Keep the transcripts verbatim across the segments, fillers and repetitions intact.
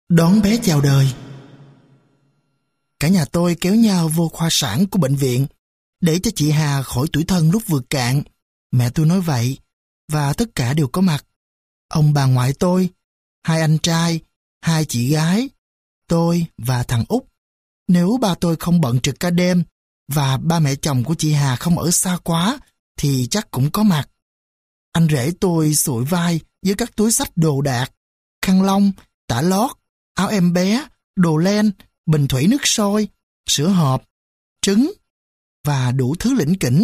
Đón bé chào đời. Cả nhà tôi kéo nhau vô khoa sản của bệnh viện để cho chị Hà khỏi tủi thân lúc vượt cạn. Mẹ tôi nói vậy, và tất cả đều có mặt. Ông bà ngoại tôi, hai anh trai, hai chị gái, tôi và thằng Út. Nếu ba tôi không bận trực ca đêm và ba mẹ chồng của chị Hà không ở xa quá thì chắc cũng có mặt. Anh rể tôi sụi vai với các túi xách đồ đạc, khăn lông, tả lót, áo em bé, đồ len, bình thủy nước sôi, sữa hộp, trứng và đủ thứ lỉnh kỉnh.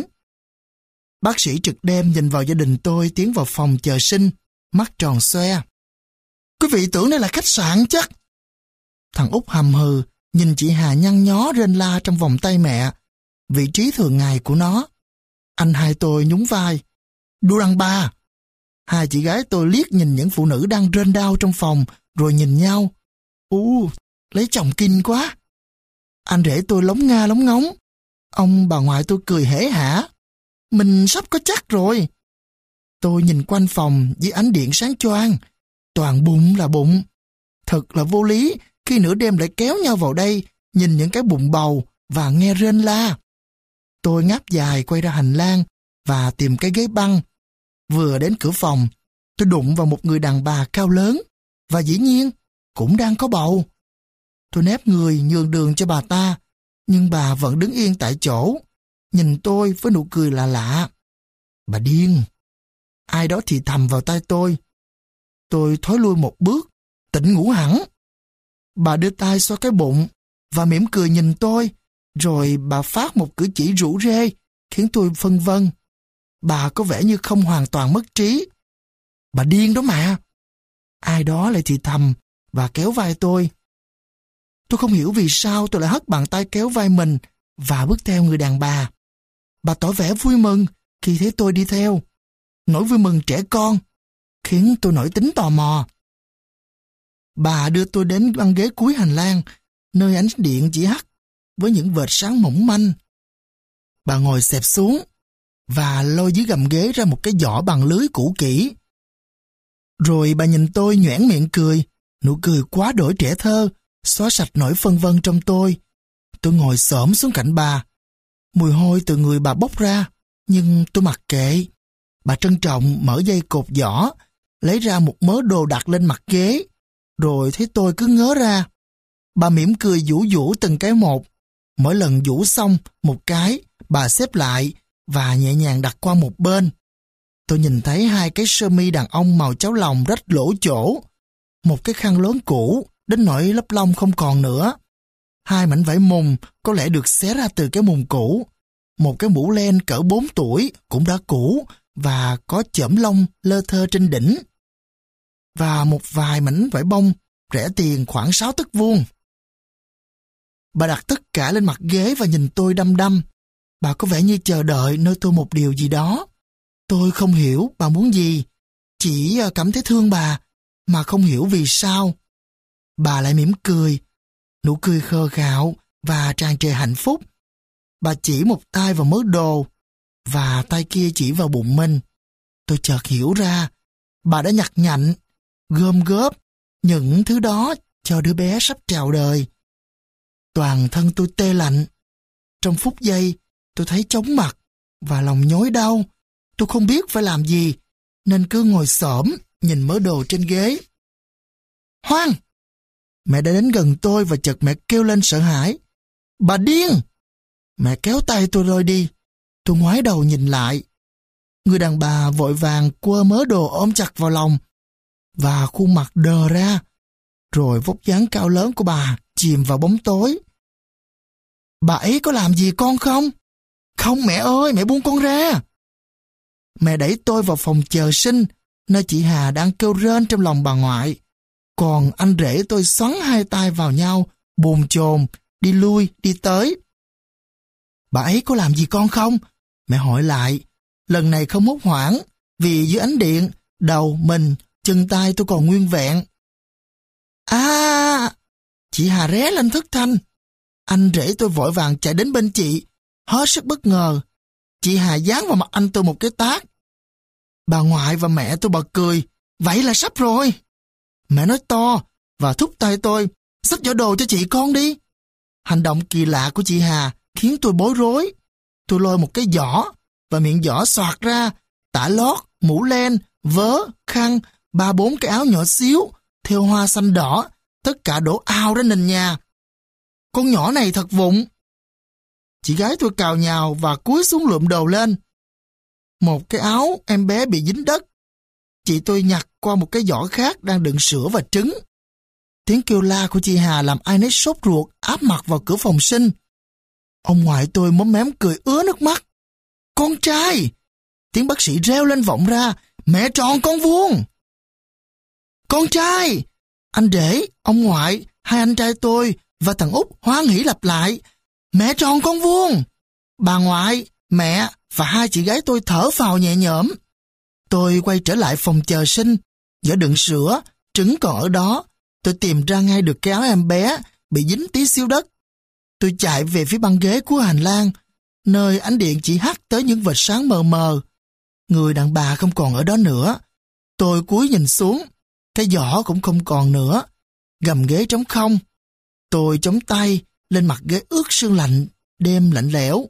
Bác sĩ trực đêm nhìn vào gia đình tôi tiến vào phòng chờ sinh, mắt tròn xoe. Quý vị tưởng đây là khách sạn chắc. Thằng Út hầm hừ nhìn chị Hà nhăn nhó rên la trong vòng tay mẹ, vị trí thường ngày của nó. Anh hai tôi nhún vai. Đu đăng ba. Hai chị gái tôi liếc nhìn những phụ nữ đang rên đau trong phòng rồi nhìn nhau. U, lấy chồng kinh quá. Anh rể tôi lóng nga lóng ngóng. Ông bà ngoại tôi cười hể hả. Mình sắp có chắc rồi. Tôi nhìn quanh phòng với ánh điện sáng choang. Toàn bụng là bụng. Thật là vô lý khi nửa đêm lại kéo nhau vào đây nhìn những cái bụng bầu và nghe rên la. Tôi ngáp dài quay ra hành lang và tìm cái ghế băng. Vừa đến cửa phòng, tôi đụng vào một người đàn bà cao lớn và dĩ nhiên cũng đang có bầu. Tôi nép người nhường đường cho bà ta, nhưng bà vẫn đứng yên tại chỗ, nhìn tôi với nụ cười lạ lạ. Bà điên. Ai đó thì thầm vào tai tôi. Tôi thối lui một bước, tỉnh ngủ hẳn. Bà đưa tay xoa cái bụng và mỉm cười nhìn tôi, rồi bà phát một cử chỉ rủ rê, khiến tôi phân vân. Bà có vẻ như không hoàn toàn mất trí. Bà điên đó mà. Ai đó lại thì thầm và kéo vai tôi. Tôi không hiểu vì sao tôi lại hất bàn tay kéo vai mình và bước theo người đàn bà. Bà tỏ vẻ vui mừng khi thấy tôi đi theo. Nỗi vui mừng trẻ con khiến tôi nổi tính tò mò. Bà đưa tôi đến băng ghế cuối hành lang, nơi ánh điện chỉ hắt với những vệt sáng mỏng manh. Bà ngồi xẹp xuống và lôi dưới gầm ghế ra một cái giỏ bằng lưới cũ kỹ. Rồi bà nhìn tôi nhoẻn miệng cười, nụ cười quá đổi trẻ thơ, xóa sạch nỗi phân vân trong tôi. Tôi ngồi xổm xuống cạnh bà. Mùi hôi từ người bà bốc ra, nhưng tôi mặc kệ. Bà trân trọng mở dây cột giỏ, lấy ra một mớ đồ đặt lên mặt ghế, rồi thấy tôi cứ ngớ ra. Bà mỉm cười vũ vũ từng cái một. Mỗi lần vũ xong một cái, bà xếp lại và nhẹ nhàng đặt qua một bên. Tôi nhìn thấy hai cái sơ mi đàn ông màu cháo lòng rách lỗ chỗ, một cái khăn lớn cũ đến nỗi lấp lông không còn nữa, hai mảnh vải mùng có lẽ được xé ra từ cái mùng cũ, một cái mũ len cỡ bốn tuổi cũng đã cũ và có chởm lông lơ thơ trên đỉnh, và một vài mảnh vải bông rẻ tiền khoảng sáu tấc vuông. Bà đặt tất cả lên mặt ghế và nhìn tôi đăm đăm. Bà có vẻ như chờ đợi nơi tôi một điều gì đó. Tôi không hiểu bà muốn gì, chỉ cảm thấy thương bà, mà không hiểu vì sao. Bà lại mỉm cười, nụ cười khờ khạo và tràn trề hạnh phúc. Bà chỉ một tay vào mớ đồ, và tay kia chỉ vào bụng mình. Tôi chợt hiểu ra, bà đã nhặt nhạnh, gom góp những thứ đó cho đứa bé sắp chào đời. Toàn thân tôi tê lạnh. Trong phút giây, tôi thấy chóng mặt và lòng nhói đau. Tôi không biết phải làm gì, nên cứ ngồi xổm nhìn mớ đồ trên ghế. Hoang! Mẹ đã đến gần tôi và chợt mẹ kêu lên sợ hãi. Bà điên! Mẹ kéo tay tôi rơi đi. Tôi ngoái đầu nhìn lại. Người đàn bà vội vàng quơ mớ đồ ôm chặt vào lòng, và khuôn mặt đờ ra, rồi vóc dáng cao lớn của bà chìm vào bóng tối. Bà ấy có làm gì con không? Không mẹ ơi, mẹ buông con ra. Mẹ đẩy tôi vào phòng chờ sinh, nơi chị Hà đang kêu rên trong lòng bà ngoại. Còn anh rể tôi xoắn hai tay vào nhau, bồn chồn, đi lui, đi tới. Bà ấy có làm gì con không? Mẹ hỏi lại. Lần này không hốt hoảng, vì dưới ánh điện, đầu, mình, chân tay tôi còn nguyên vẹn. À! Chị Hà ré lên thất thanh. Anh rể tôi vội vàng chạy đến bên chị, hết sức bất ngờ. Chị Hà giáng vào mặt anh tôi một cái tát. Bà ngoại và mẹ tôi bật cười. Vậy là sắp rồi. Mẹ nói to. và thúc tay tôi, xách giỏ đồ cho chị con đi. Hành động kỳ lạ của chị Hà khiến tôi bối rối. Tôi lôi một cái giỏ và miệng giỏ xoạc ra, tả lót, mũ len, vớ, khăn, ba bốn cái áo nhỏ xíu, thêu hoa xanh đỏ, tất cả đổ ào ra nền nhà. Con nhỏ này thật vụng. Chị gái tôi cào nhào và cúi xuống lượm đồ lên. Một cái áo em bé bị dính đất. Chị tôi nhặt qua một cái giỏ khác đang đựng sữa và trứng. Tiếng kêu la của chị Hà làm ai nấy sốt ruột áp mặt vào cửa phòng sinh. Ông ngoại tôi móm mém cười ứa nước mắt. Con trai! Tiếng bác sĩ reo lên vọng ra. Mẹ tròn con vuông! Con trai! Anh rể, ông ngoại, hai anh trai tôi và thằng Út hoan hỉ lặp lại. Mẹ tròn con vuông! Bà ngoại, mẹ và hai chị gái tôi thở phào nhẹ nhõm. Tôi quay trở lại phòng chờ sinh. Giỏ đựng sữa, trứng còn ở đó. Tôi tìm ra ngay được cái áo em bé bị dính tí xíu đất. Tôi chạy về phía băng ghế của hành lang, nơi ánh điện chỉ hắt tới những vệt sáng mờ mờ. Người đàn bà không còn ở đó nữa. Tôi cúi nhìn xuống, cái giỏ cũng không còn nữa. Gầm ghế trống không. Tôi chống tay lên mặt ghế ướt sương lạnh, đêm lạnh lẽo.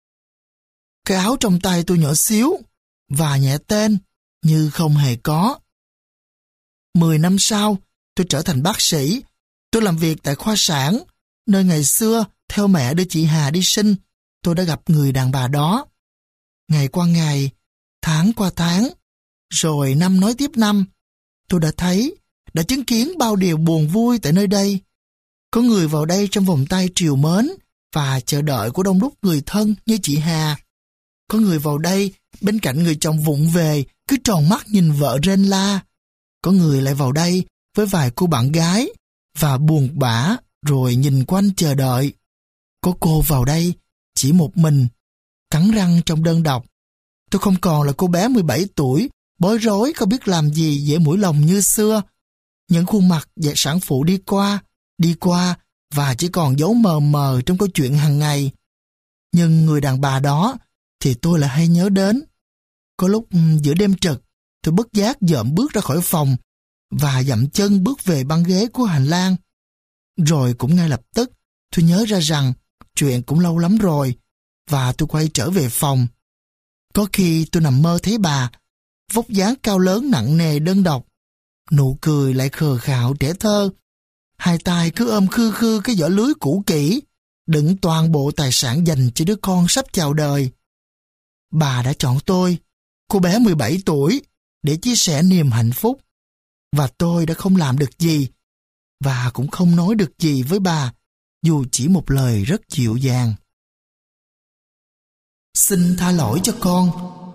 Cái áo trong tay tôi nhỏ xíu và nhẹ tên như không hề có. Mười năm sau, tôi trở thành bác sĩ. Tôi làm việc tại khoa sản, nơi ngày xưa theo mẹ đưa chị Hà đi sinh. Tôi đã gặp người đàn bà đó. Ngày qua ngày, tháng qua tháng, rồi năm nói tiếp năm. Tôi đã thấy, đã chứng kiến bao điều buồn vui tại nơi đây. Có người vào đây trong vòng tay trìu mến và chờ đợi của đông đúc người thân như chị Hà. Có người vào đây bên cạnh người chồng vụng về cứ tròn mắt nhìn vợ rên la. Có người lại vào đây với vài cô bạn gái và buồn bã rồi nhìn quanh chờ đợi. Có cô vào đây chỉ một mình, cắn răng trong đơn độc. Tôi không còn là cô bé mười bảy tuổi, bối rối không biết làm gì dễ mũi lòng như xưa. Những khuôn mặt và sản phụ đi qua, đi qua và chỉ còn dấu mờ mờ trong câu chuyện hàng ngày. Nhưng người đàn bà đó thì tôi lại hay nhớ đến. Có lúc giữa đêm trực, tôi bất giác dợm bước ra khỏi phòng và dậm chân bước về băng ghế của hành lang. Rồi cũng ngay lập tức, tôi nhớ ra rằng chuyện cũng lâu lắm rồi và tôi quay trở về phòng. Có khi tôi nằm mơ thấy bà, vóc dáng cao lớn nặng nề đơn độc, nụ cười lại khờ khạo trẻ thơ, hai tay cứ ôm khư khư cái giỏ lưới cũ kỹ, đựng toàn bộ tài sản dành cho đứa con sắp chào đời. Bà đã chọn tôi, cô bé mười bảy tuổi, để chia sẻ niềm hạnh phúc. Và tôi đã không làm được gì, và cũng không nói được gì với bà, dù chỉ một lời rất dịu dàng. Xin tha lỗi cho con.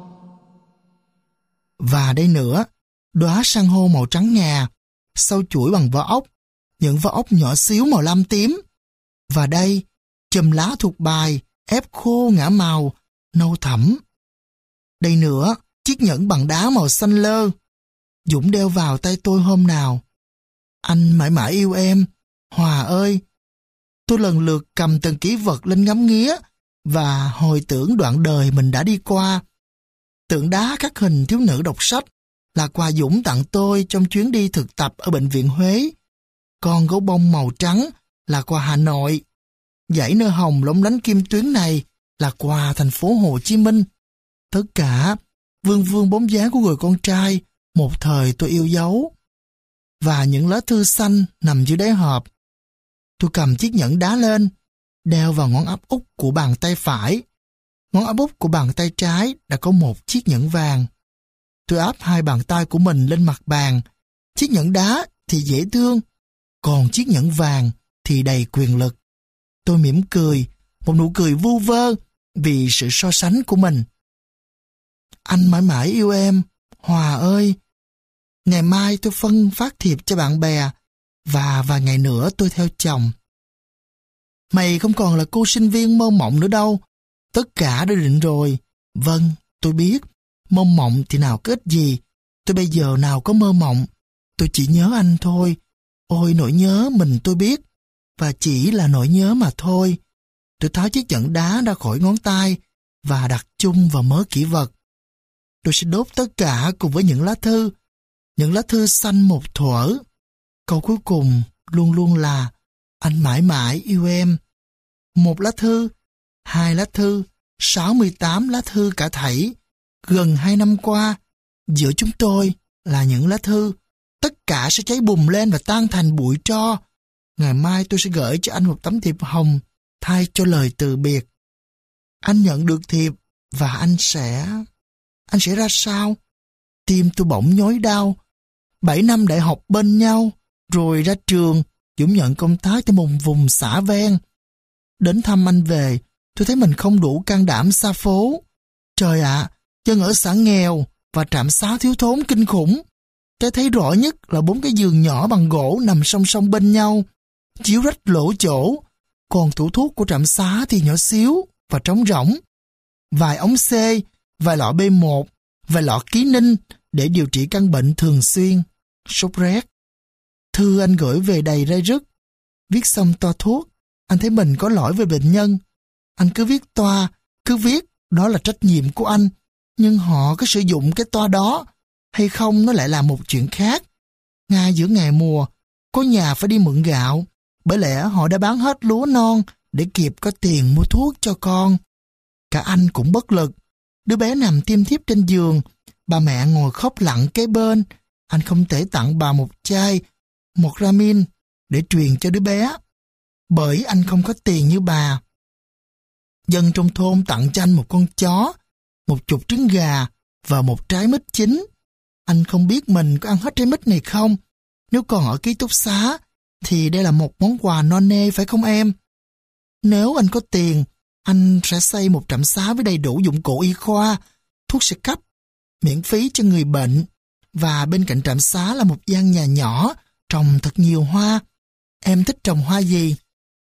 Và đây nữa, đóa san hô màu trắng ngà, sau chuỗi bằng vỏ ốc, những vỏ ốc nhỏ xíu màu lam tím. Và đây, chùm lá thuộc bài, ép khô ngả màu, nâu thẫm. Đây nữa, chiếc nhẫn bằng đá màu xanh lơ, Dũng đeo vào tay tôi hôm nào. Anh mãi mãi yêu em, Hòa ơi. Tôi lần lượt cầm từng kỷ vật lên ngắm nghía và hồi tưởng đoạn đời mình đã đi qua. Tượng đá khắc hình thiếu nữ đọc sách là quà Dũng tặng tôi trong chuyến đi thực tập ở bệnh viện Huế. Con gấu bông màu trắng là quà Hà Nội. Dãy nơ hồng lóng lánh kim tuyến này là quà thành phố Hồ Chí Minh. Tất cả vương vương bóng dáng của người con trai một thời tôi yêu dấu. Và những lá thư xanh nằm dưới đáy hộp. Tôi cầm chiếc nhẫn đá lên, đeo vào ngón áp út của bàn tay phải. Ngón áp út của bàn tay trái đã có một chiếc nhẫn vàng. Tôi áp hai bàn tay của mình lên mặt bàn. Chiếc nhẫn đá thì dễ thương, còn chiếc nhẫn vàng thì đầy quyền lực. Tôi mỉm cười, một nụ cười vu vơ vì sự so sánh của mình. Anh mãi mãi yêu em, Hòa ơi. Ngày mai tôi phân phát thiệp cho bạn bè, và vài ngày nữa tôi theo chồng. Mày không còn là cô sinh viên mơ mộng nữa đâu. Tất cả đã định rồi. Vâng, tôi biết. Mơ mộng thì nào có ích gì. Tôi bây giờ nào có mơ mộng. Tôi chỉ nhớ anh thôi. Ôi nỗi nhớ mình tôi biết. Và chỉ là nỗi nhớ mà thôi. Tôi tháo chiếc nhẫn đá ra khỏi ngón tay và đặt chung vào mớ kỷ vật. Tôi sẽ đốt tất cả cùng với những lá thư. Những lá thư xanh một thuở. Câu cuối cùng luôn luôn là anh mãi mãi yêu em. Một lá thư, hai lá thư, sáu mươi tám lá thư cả thảy. Gần hai năm qua, giữa chúng tôi là những lá thư. Tất cả sẽ cháy bùng lên và tan thành bụi tro. Ngày mai tôi sẽ gửi cho anh một tấm thiệp hồng thay cho lời từ biệt. Anh nhận được thiệp và anh sẽ... Anh sẽ ra sao? Tim tôi bỗng nhói đau. Bảy năm đại học bên nhau, rồi ra trường, Dũng nhận công tác cho một vùng xã ven. Đến thăm anh về, tôi thấy mình không đủ can đảm xa phố. Trời ạ, à, dân ở xã nghèo và trạm xá thiếu thốn kinh khủng. Cái thấy rõ nhất là bốn cái giường nhỏ bằng gỗ nằm song song bên nhau, chiếu rách lỗ chỗ, còn tủ thuốc của trạm xá thì nhỏ xíu và trống rỗng. Vài ống C, vài lọ B một, vài lọ ký ninh để điều trị căn bệnh thường xuyên, sốt rét. Thư anh gửi về đầy ray rứt. Viết xong toa thuốc, anh thấy mình có lỗi về bệnh nhân. Anh cứ viết toa, cứ viết, đó là trách nhiệm của anh. Nhưng họ có sử dụng cái toa đó hay không nó lại là một chuyện khác. Ngay giữa ngày mùa, có nhà phải đi mượn gạo, bởi lẽ họ đã bán hết lúa non để kịp có tiền mua thuốc cho con. Cả anh cũng bất lực. Đứa bé nằm tiêm thiếp trên giường, bà mẹ ngồi khóc lặng kế bên. Anh không thể tặng bà một chai một ramin để truyền cho đứa bé, bởi anh không có tiền như bà. Dân trong thôn tặng cho anh một con chó, một chục trứng gà và một trái mít chín. Anh không biết mình có ăn hết trái mít này không. Nếu còn ở ký túc xá, thì đây là một món quà non nê phải không em? Nếu anh có tiền, anh sẽ xây một trạm xá với đầy đủ dụng cụ y khoa, thuốc sẽ cấp, miễn phí cho người bệnh. Và bên cạnh trạm xá là một gian nhà nhỏ, trồng thật nhiều hoa. Em thích trồng hoa gì?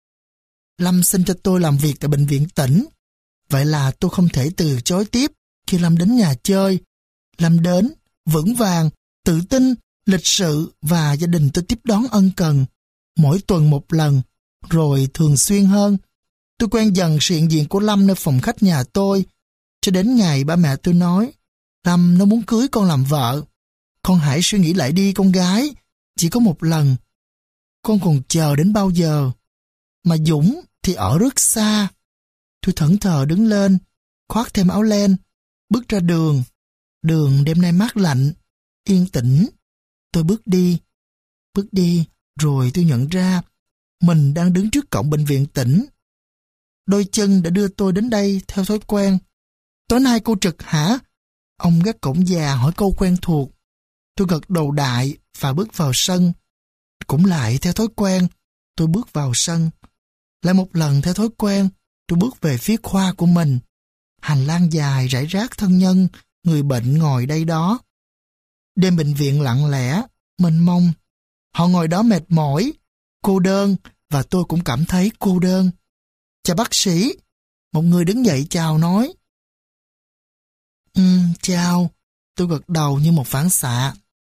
Lâm xin cho tôi làm việc tại bệnh viện tỉnh. Vậy là tôi không thể từ chối tiếp khi Lâm đến nhà chơi. Lâm đến, vững vàng, tự tin, lịch sự và gia đình tôi tiếp đón ân cần. Mỗi tuần một lần, rồi thường xuyên hơn. Tôi quen dần sự hiện diện của Lâm nơi phòng khách nhà tôi. Cho đến ngày ba mẹ tôi nói, Lâm nó muốn cưới con làm vợ. Con hãy suy nghĩ lại đi con gái, chỉ có một lần. Con còn chờ đến bao giờ? Mà Dũng thì ở rất xa. Tôi thẫn thờ đứng lên, khoác thêm áo len, bước ra đường. Đường đêm nay mát lạnh, yên tĩnh. Tôi bước đi, bước đi, rồi tôi nhận ra mình đang đứng trước cổng bệnh viện tỉnh. Đôi chân đã đưa tôi đến đây theo thói quen. Tối nay cô trực hả? Ông gác cổng già hỏi câu quen thuộc. Tôi gật đầu đại và bước vào sân. Cũng lại theo thói quen, tôi bước vào sân. Lại một lần theo thói quen, tôi bước về phía khoa của mình. Hành lang dài rải rác thân nhân, người bệnh ngồi đây đó. Đêm bệnh viện lặng lẽ, mênh mông. Họ ngồi đó mệt mỏi, cô đơn, và tôi cũng cảm thấy cô đơn. Chào bác sĩ. Một người đứng dậy chào nói. Ừ, chào. Tôi gật đầu như một phản xạ.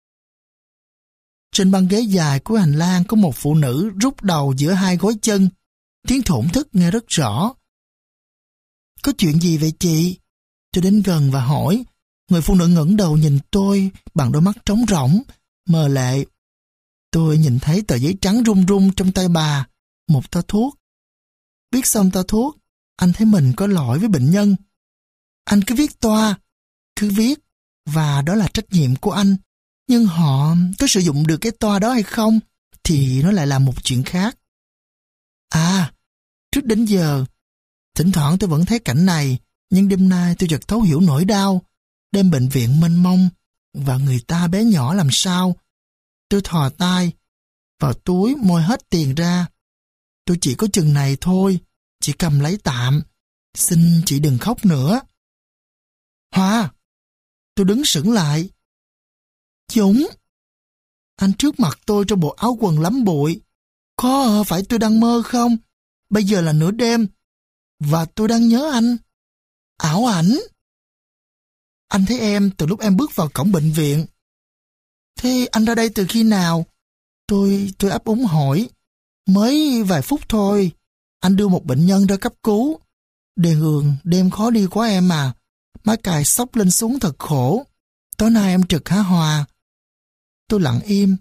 Trên băng ghế dài của hành lang có một phụ nữ rút đầu giữa hai gối chân. Tiếng thổn thức nghe rất rõ. Có chuyện gì vậy chị? Tôi đến gần và hỏi. Người phụ nữ ngẩng đầu nhìn tôi bằng đôi mắt trống rỗng, mờ lệ. Tôi nhìn thấy tờ giấy trắng rung rung trong tay bà, một toa thuốc. Viết xong toa thuốc, anh thấy mình có lỗi với bệnh nhân. Anh cứ viết toa, cứ viết, và đó là trách nhiệm của anh. Nhưng họ có sử dụng được cái toa đó hay không, thì nó lại là một chuyện khác. À, trước đến giờ, thỉnh thoảng tôi vẫn thấy cảnh này, nhưng đêm nay tôi chợt thấu hiểu nỗi đau. Đêm bệnh viện mênh mông, và người ta bé nhỏ làm sao. Tôi thò tay vào túi moi hết tiền ra. Tôi chỉ có chừng này thôi, chỉ cầm lấy tạm. Xin chị đừng khóc nữa. Hoa! Tôi đứng sững lại. Dũng! Anh trước mặt tôi trong bộ áo quần lắm bụi. Có phải tôi đang mơ không? Bây giờ là nửa đêm, và tôi đang nhớ anh. Ảo ảnh! Anh thấy em từ lúc em bước vào cổng bệnh viện. Thế anh ra đây từ khi nào? Tôi, tôi ấp úng hỏi. Mới vài phút thôi. Anh đưa một bệnh nhân ra cấp cứu. Đèn đường đêm khó đi quá em à. Má cài sóc lên xuống thật khổ. Tối nay em trực hả Hòa? Tôi lặng im.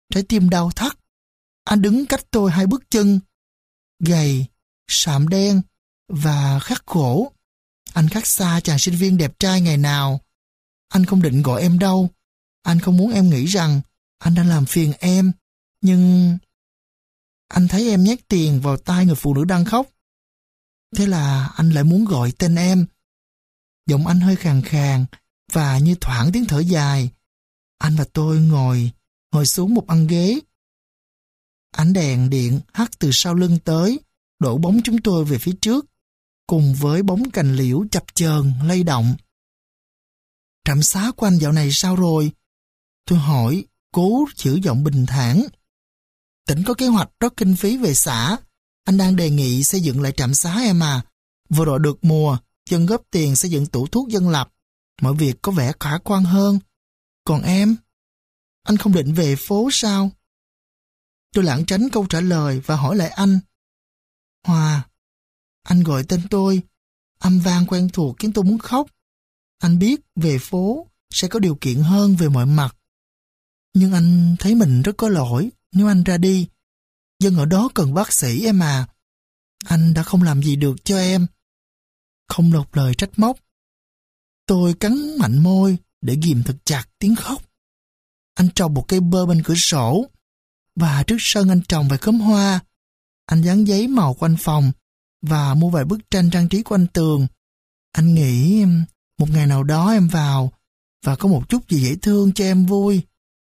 Trái tim đau thắt. Anh đứng cách tôi hai bước chân. Gầy, sạm đen và khắc khổ. Anh khác xa chàng sinh viên đẹp trai ngày nào. Anh không định gọi em đâu. Anh không muốn em nghĩ rằng anh đang làm phiền em. Nhưng anh thấy em nhét tiền vào tai người phụ nữ đang khóc. Thế là anh lại muốn gọi tên em. Giọng anh hơi khàn khàn và như thoảng tiếng thở dài. Anh và tôi ngồi, ngồi xuống một băng ghế. Ánh đèn điện hắt từ sau lưng tới, đổ bóng chúng tôi về phía trước, cùng với bóng cành liễu chập chờn lay động. Trạm xá của anh dạo này sao rồi? Tôi hỏi, cố giữ giọng bình thản. Tỉnh có kế hoạch rót kinh phí về xã. Anh đang đề nghị xây dựng lại trạm xá em à. Vừa rồi được mùa, dân góp tiền xây dựng tủ thuốc dân lập. Mọi việc có vẻ khả quan hơn. Còn em? Anh không định về phố sao? Tôi lảng tránh câu trả lời và hỏi lại anh. Hòa, anh gọi tên tôi. Âm vang quen thuộc khiến tôi muốn khóc. Anh biết về phố sẽ có điều kiện hơn về mọi mặt. Nhưng anh thấy mình rất có lỗi nếu anh ra đi. Dân ở đó cần bác sĩ em à. Anh đã không làm gì được cho em. Không lột lời trách móc. Tôi cắn mạnh môi để ghìm thật chặt tiếng khóc. Anh trồng một cây bơ bên cửa sổ, và trước sân anh trồng vài khóm hoa. Anh dán giấy màu quanh phòng và mua vài bức tranh trang trí quanh tường. Anh nghĩ một ngày nào đó em vào và có một chút gì dễ thương cho em vui.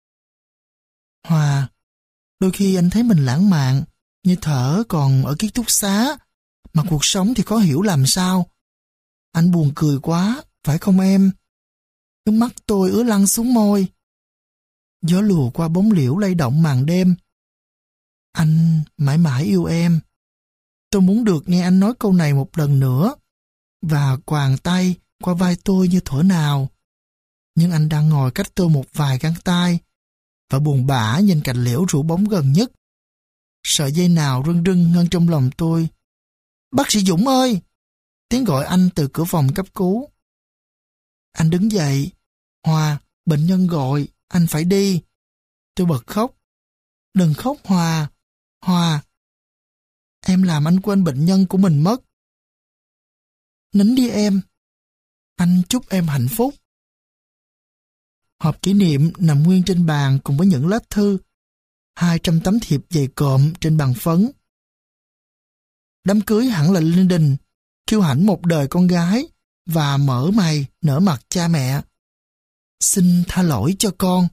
Hòa, đôi khi anh thấy mình lãng mạn, như thở còn ở ký túc xá, mà cuộc sống thì khó hiểu làm sao. Anh buồn cười quá, phải không em? Nước mắt tôi ứa lăn xuống môi. Gió lùa qua bóng liễu lay động màn đêm. Anh mãi mãi yêu em. Tôi muốn được nghe anh nói câu này một lần nữa, và quàng tay qua vai tôi như thuở nào. Nhưng anh đang ngồi cách tôi một vài găng tay, và buồn bã nhìn cành liễu rủ bóng gần nhất. Sợi dây nào rưng rưng ngân trong lòng tôi. Bác sĩ Dũng ơi! Tiếng gọi anh từ cửa phòng cấp cứu. Anh đứng dậy. Hòa, bệnh nhân gọi, anh phải đi. Tôi bật khóc. Đừng khóc Hòa. Hòa, em làm anh quên bệnh nhân của mình mất. Nín đi em. Anh chúc em hạnh phúc. Hộp kỷ niệm nằm nguyên trên bàn cùng với những lá thư, hai trăm tấm thiệp dày cộm trên bàn phấn. Đám cưới hẳn là linh đình, kiêu hãnh một đời con gái và mở mày nở mặt cha mẹ. Xin tha lỗi cho con.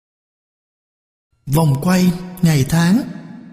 Vòng quay ngày tháng.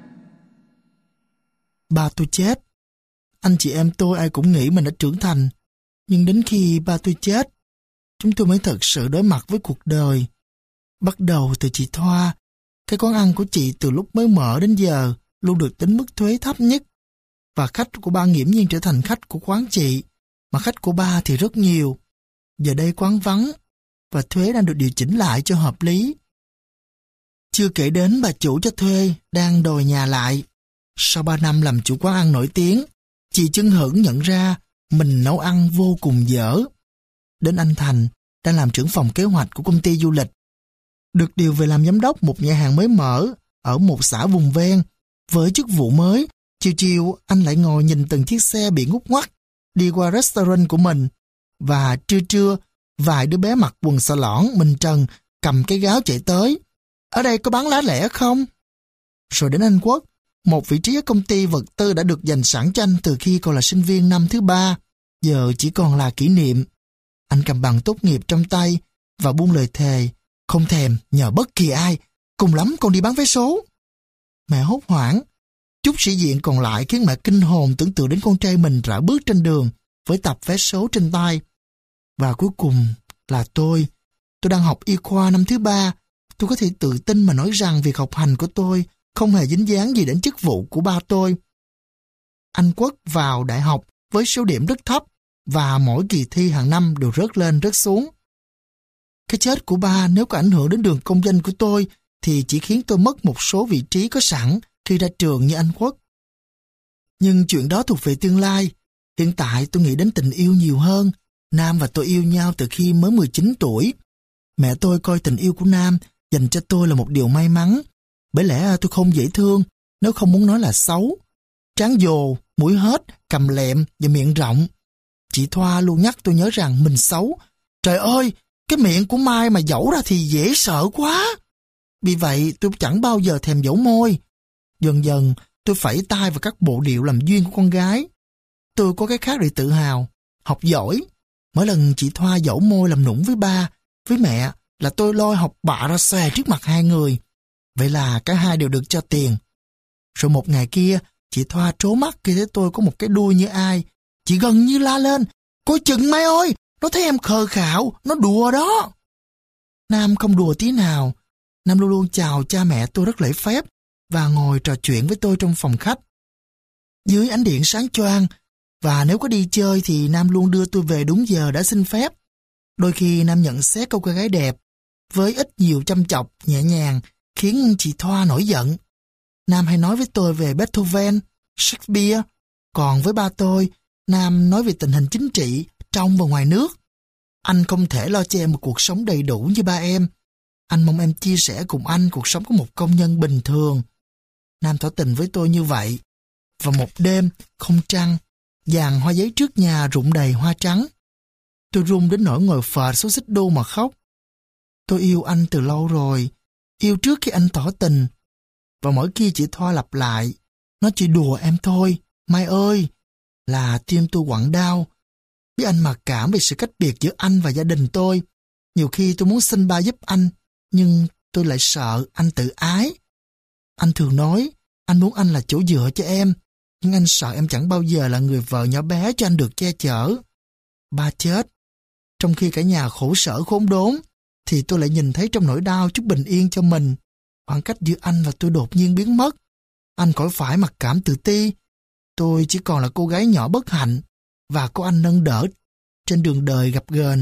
Ba tôi chết. Anh chị em tôi ai cũng nghĩ mình đã trưởng thành, nhưng đến khi ba tôi chết, chúng tôi mới thật sự đối mặt với cuộc đời. Bắt đầu từ chị Thoa, cái quán ăn của chị từ lúc mới mở đến giờ luôn được tính mức thuế thấp nhất, và khách của ba nghiễm nhiên trở thành khách của quán chị, mà khách của ba thì rất nhiều. Giờ đây quán vắng, và thuế đang được điều chỉnh lại cho hợp lý. Chưa kể đến bà chủ cho thuê đang đòi nhà lại. Sau ba năm làm chủ quán ăn nổi tiếng, chị chưng hửng nhận ra mình nấu ăn vô cùng dở. Đến anh Thành, đang làm trưởng phòng kế hoạch của công ty du lịch, được điều về làm giám đốc một nhà hàng mới mở ở một xã vùng ven. Với chức vụ mới, chiều chiều anh lại ngồi nhìn từng chiếc xe bị ngút ngoắt đi qua restaurant của mình, và trưa trưa vài đứa bé mặc quần xà lõn mình trần cầm cái gáo chạy tới. Ở đây có bán lá lẻ không? Rồi đến Anh Quốc, một vị trí ở công ty vật tư đã được dành sẵn cho anh từ khi còn là sinh viên năm thứ ba, giờ chỉ còn là kỷ niệm. Anh cầm bằng tốt nghiệp trong tay và buông lời thề, không thèm nhờ bất kỳ ai, cùng lắm con đi bán vé số. Mẹ hốt hoảng. Chút sĩ diện còn lại khiến mẹ kinh hồn tưởng tượng đến con trai mình rảo bước trên đường với tập vé số trên tay. Và cuối cùng là tôi. Tôi đang học y khoa năm thứ ba. Tôi có thể tự tin mà nói rằng việc học hành của tôi không hề dính dáng gì đến chức vụ của ba tôi. Anh Quốc vào đại học với số điểm rất thấp, và mỗi kỳ thi hàng năm đều rớt lên rớt xuống. Cái chết của ba nếu có ảnh hưởng đến đường công danh của tôi thì chỉ khiến tôi mất một số vị trí có sẵn khi ra trường như anh Quốc. Nhưng chuyện đó thuộc về tương lai. Hiện tại tôi nghĩ đến tình yêu nhiều hơn. Nam và tôi yêu nhau từ khi mới mười chín tuổi. Mẹ tôi coi tình yêu của Nam dành cho tôi là một điều may mắn, Bởi lẽ tôi không dễ thương, nếu không muốn nói là xấu. Trán dồ, mũi hết, cằm lẹm và miệng rộng. Chị Thoa luôn nhắc tôi nhớ rằng mình xấu. Trời ơi, cái miệng của Mai mà dẫu ra thì dễ sợ quá. Vì vậy tôi chẳng bao giờ thèm dẫu môi. Dần dần tôi phẩy tay vào các bộ điệu làm duyên của con gái. Tôi có cái khác để tự hào, học giỏi. Mỗi lần chị Thoa dẫu môi làm nũng với ba, với mẹ là tôi lôi học bạ ra xòe trước mặt hai người. Vậy là cả hai đều được cho tiền. Rồi một ngày kia, chị Thoa trố mắt khi thấy tôi có một cái đuôi như ai. Chị gần như la lên, coi chừng Mai ơi, nó thấy em khờ khạo, nó đùa đó. Nam không đùa tí nào. Nam luôn luôn chào cha mẹ tôi rất lễ phép và ngồi trò chuyện với tôi trong phòng khách. Dưới ánh điện sáng choang, và nếu có đi chơi thì Nam luôn đưa tôi về đúng giờ đã xin phép. Đôi khi Nam nhận xét câu cô gái đẹp, với ít nhiều chăm chọc, nhẹ nhàng, khiến chị Thoa nổi giận. Nam hay nói với tôi về Beethoven, Shakespeare, còn với ba tôi, Nam nói về tình hình chính trị, trong và ngoài nước. Anh không thể lo cho em một cuộc sống đầy đủ như ba em. Anh mong em chia sẻ cùng anh cuộc sống của một công nhân bình thường. Nam tỏ tình với tôi như vậy. Và một đêm, không trăng, dàn hoa giấy trước nhà rụng đầy hoa trắng. Tôi run đến nỗi ngồi phệt xuống xích đu mà khóc. Tôi yêu anh từ lâu rồi, yêu trước khi anh tỏ tình. Và mỗi khi chị Thoa lặp lại, nó chỉ đùa em thôi, Mai ơi, là tim tôi quặn đau. Biết anh mặc cảm về sự cách biệt giữa anh và gia đình tôi. Nhiều khi tôi muốn xin ba giúp anh, nhưng tôi lại sợ anh tự ái. Anh thường nói, anh muốn anh là chỗ dựa cho em, nhưng anh sợ em chẳng bao giờ là người vợ nhỏ bé cho anh được che chở. Ba chết. Trong khi cả nhà khổ sở khốn đốn, thì tôi lại nhìn thấy trong nỗi đau chút bình yên cho mình. Khoảng cách giữa anh và tôi đột nhiên biến mất. Anh khỏi phải mặc cảm tự ti. Tôi chỉ còn là cô gái nhỏ bất hạnh và có anh nâng đỡ trên đường đời gập ghềnh.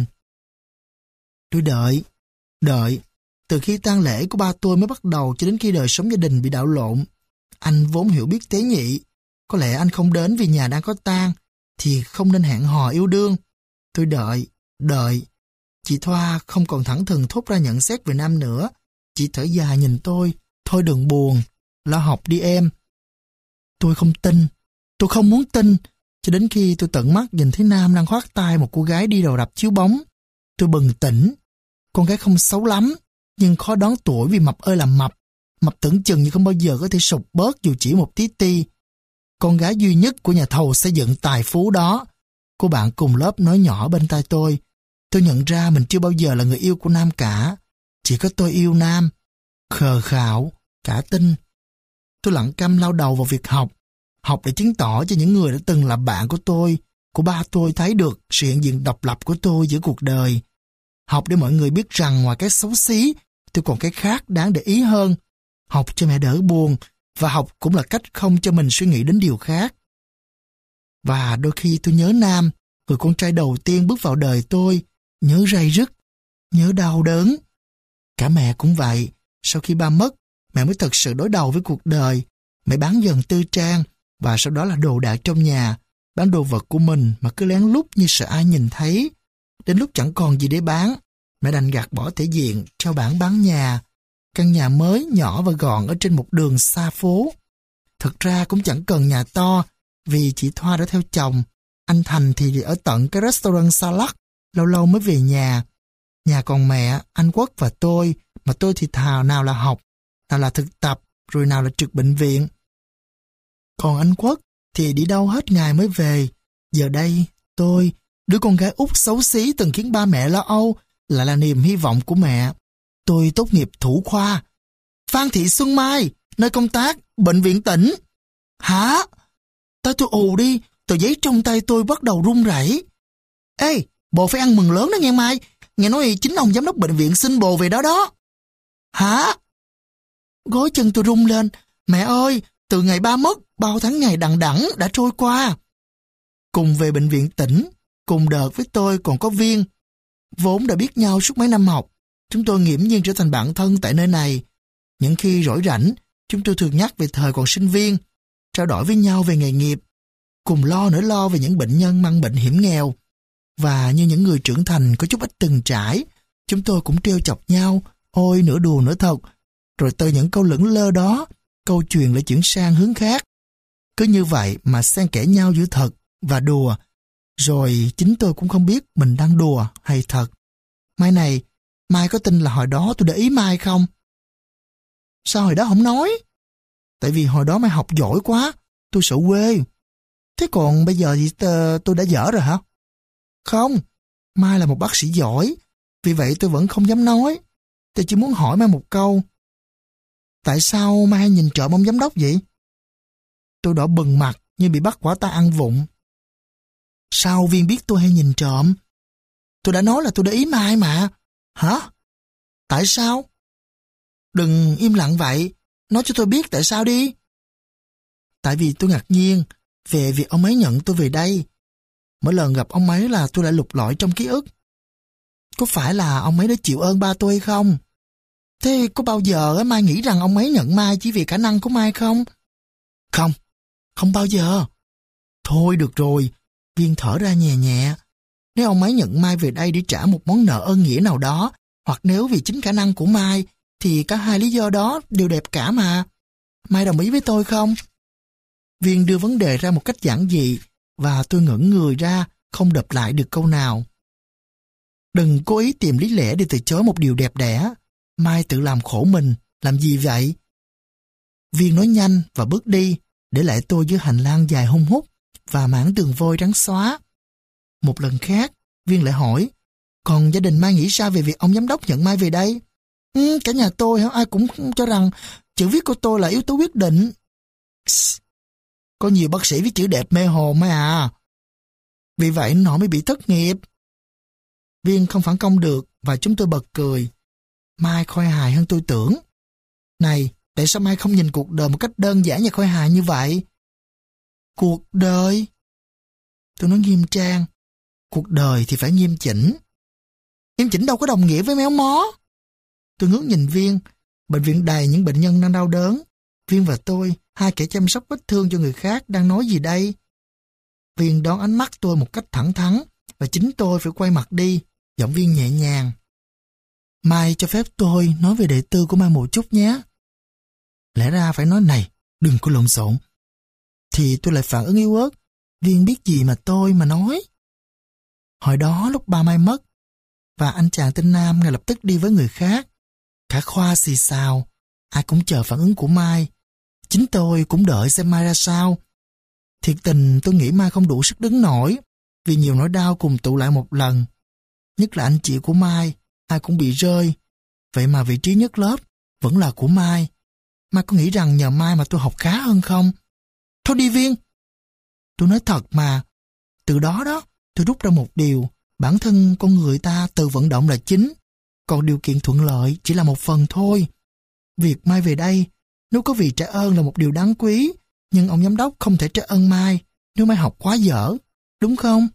Tôi đợi, đợi, từ khi tang lễ của ba tôi mới bắt đầu cho đến khi đời sống gia đình bị đảo lộn. Anh vốn hiểu biết tế nhị. Có lẽ anh không đến vì nhà đang có tang, thì không nên hẹn hò yêu đương. Tôi đợi, đợi. Chị Thoa không còn thẳng thừng thốt ra nhận xét về Nam nữa. Chị thở dài nhìn tôi. Thôi đừng buồn, lo học đi em. Tôi không tin, tôi không muốn tin. Cho đến khi tôi tận mắt nhìn thấy Nam đang khoác tay một cô gái đi đầu đập chiếu bóng. Tôi bừng tỉnh. Con gái không xấu lắm, nhưng khó đoán tuổi vì mập ơi là mập. Mập tưởng chừng như không bao giờ có thể sụp bớt dù chỉ một tí ti. Con gái duy nhất của nhà thầu xây dựng tài phú đó. Cô bạn cùng lớp nói nhỏ bên tai tôi. Tôi nhận ra mình chưa bao giờ là người yêu của Nam cả. Chỉ có tôi yêu Nam. Khờ khạo, cả tin. Tôi lặng câm lao đầu vào việc học. Học để chứng tỏ cho những người đã từng là bạn của tôi, của ba tôi thấy được sự hiện diện độc lập của tôi giữa cuộc đời. Học để mọi người biết rằng ngoài cái xấu xí, tôi còn cái khác đáng để ý hơn. Học cho mẹ đỡ buồn, và học cũng là cách không cho mình suy nghĩ đến điều khác. Và đôi khi tôi nhớ Nam, người con trai đầu tiên bước vào đời tôi, nhớ ray rứt, nhớ đau đớn. Cả mẹ cũng vậy, sau khi ba mất, mẹ mới thật sự đối đầu với cuộc đời. Mẹ bán dần tư trang, và sau đó là đồ đạc trong nhà, bán đồ vật của mình mà cứ lén lút như sợ ai nhìn thấy. Đến lúc chẳng còn gì để bán, mẹ đành gạt bỏ thể diện, trao bản bán nhà. Căn nhà mới, nhỏ và gọn ở trên một đường xa phố. Thật ra cũng chẳng cần nhà to, vì chị Thoa đã theo chồng. Anh Thành thì ở tận cái restaurant salad, lâu lâu mới về nhà. Nhà còn mẹ, anh Quốc và tôi, mà tôi thì thào nào là học, nào là thực tập, rồi nào là trực bệnh viện. Còn anh Quốc thì đi đâu hết ngày mới về. Giờ đây, tôi, đứa con gái út xấu xí từng khiến ba mẹ lo âu, lại là niềm hy vọng của mẹ. Tôi tốt nghiệp thủ khoa. Phan Thị Xuân Mai, nơi công tác, bệnh viện tỉnh. Hả? Tay tôi ù đi, tờ giấy trong tay tôi bắt đầu run rẩy. Ê, bồ phải ăn mừng lớn đó nghe Mai. Nghe nói chính ông giám đốc bệnh viện xin bồ về đó đó. Hả? Gối chân tôi rung lên. Mẹ ơi, từ ngày ba mất, bao tháng ngày đằng đẵng đã trôi qua. Cùng về bệnh viện tỉnh, cùng đợt với tôi còn có Viên. Vốn đã biết nhau suốt mấy năm học, chúng tôi nghiễm nhiên trở thành bạn thân tại nơi này. Những khi rỗi rảnh, chúng tôi thường nhắc về thời còn sinh viên, trao đổi với nhau về nghề nghiệp, cùng lo nỗi lo về những bệnh nhân mang bệnh hiểm nghèo. Và như những người trưởng thành có chút ít từng trải, chúng tôi cũng trêu chọc nhau, ôi nửa đùa nửa thật. Rồi từ những câu lững lơ đó, câu chuyện lại chuyển sang hướng khác. Cứ như vậy mà xen kẽ nhau giữa thật và đùa. Rồi chính tôi cũng không biết mình đang đùa hay thật. Mai này, Mai có tin là hồi đó tôi để ý Mai không? Sao hồi đó không nói? Tại vì hồi đó Mai học giỏi quá, tôi sợ quê. Thế còn bây giờ thì tôi đã dở rồi hả? Không, Mai là một bác sĩ giỏi, vì vậy tôi vẫn không dám nói. Tôi chỉ muốn hỏi Mai một câu. Tại sao Mai hay nhìn trộm ông giám đốc vậy? Tôi đỏ bừng mặt như bị bắt quả tang ăn vụng. Sao Viên biết tôi hay nhìn trộm? Tôi đã nói là tôi để ý Mai mà. Hả? Tại sao? Đừng im lặng vậy, nói cho tôi biết tại sao đi. Tại vì tôi ngạc nhiên về việc ông ấy nhận tôi về đây. Mỗi lần gặp ông ấy là tôi lại lục lọi trong ký ức. Có phải là ông ấy đã chịu ơn ba tôi hay không? Thế có bao giờ Mai nghĩ rằng ông ấy nhận Mai chỉ vì khả năng của Mai không? Không, không bao giờ. Thôi được rồi, Viên thở ra nhẹ nhẹ. Nếu ông ấy nhận Mai về đây để trả một món nợ ơn nghĩa nào đó, hoặc nếu vì chính khả năng của Mai, thì cả hai lý do đó đều đẹp cả mà. Mai đồng ý với tôi không? Viên đưa vấn đề ra một cách giản dị, và tôi ngẩn người ra, không đập lại được câu nào. Đừng cố ý tìm lý lẽ để từ chối một điều đẹp đẽ. Mai tự làm khổ mình, làm gì vậy? Viên nói nhanh và bước đi, để lại tôi giữa hành lang dài hung hút và mảng tường vôi trắng xóa. Một lần khác, Viên lại hỏi, còn gia đình Mai nghĩ sao về việc ông giám đốc nhận Mai về đây? Ừ, cả nhà tôi ai cũng cho rằng chữ viết của tôi là yếu tố quyết định. Psst, có nhiều bác sĩ viết chữ đẹp mê hồn ấy à. Vì vậy họ mới bị thất nghiệp. Viên không phản công được và chúng tôi bật cười. Mai khôi hài hơn tôi tưởng. Này, tại sao Mai không nhìn cuộc đời một cách đơn giản và khôi hài như vậy? Cuộc đời? Tôi nói nghiêm trang. Cuộc đời thì phải nghiêm chỉnh. Nghiêm chỉnh đâu có đồng nghĩa với méo mó. Tôi ngước nhìn Viên. Bệnh viện đầy những bệnh nhân đang đau đớn. Viên và tôi, hai kẻ chăm sóc vết thương cho người khác, đang nói gì đây? Viên đón ánh mắt tôi một cách thẳng thắn, và chính tôi phải quay mặt đi, giọng Viên nhẹ nhàng. Mai cho phép tôi nói về đệ tư của Mai một chút nhé. Lẽ ra phải nói này, đừng có lộn xộn. Thì tôi lại phản ứng yếu ớt. Viên biết gì mà tôi mà nói. Hồi đó lúc ba Mai mất, và anh chàng tên Nam ngay lập tức đi với người khác. Cả khoa xì xào, ai cũng chờ phản ứng của Mai. Chính tôi cũng đợi xem Mai ra sao. Thiệt tình tôi nghĩ Mai không đủ sức đứng nổi, vì nhiều nỗi đau cùng tụ lại một lần. Nhất là anh chị của Mai, ai cũng bị rơi. Vậy mà vị trí nhất lớp vẫn là của Mai. Mai có nghĩ rằng nhờ Mai mà tôi học khá hơn không? Thôi đi Viên. Tôi nói thật mà. Từ đó đó, tôi rút ra một điều. Bản thân con người ta tự vận động là chính. Còn điều kiện thuận lợi chỉ là một phần thôi. Việc Mai về đây, nếu có vì trả ơn là một điều đáng quý, nhưng ông giám đốc không thể trả ơn Mai nếu Mai học quá dở, đúng không?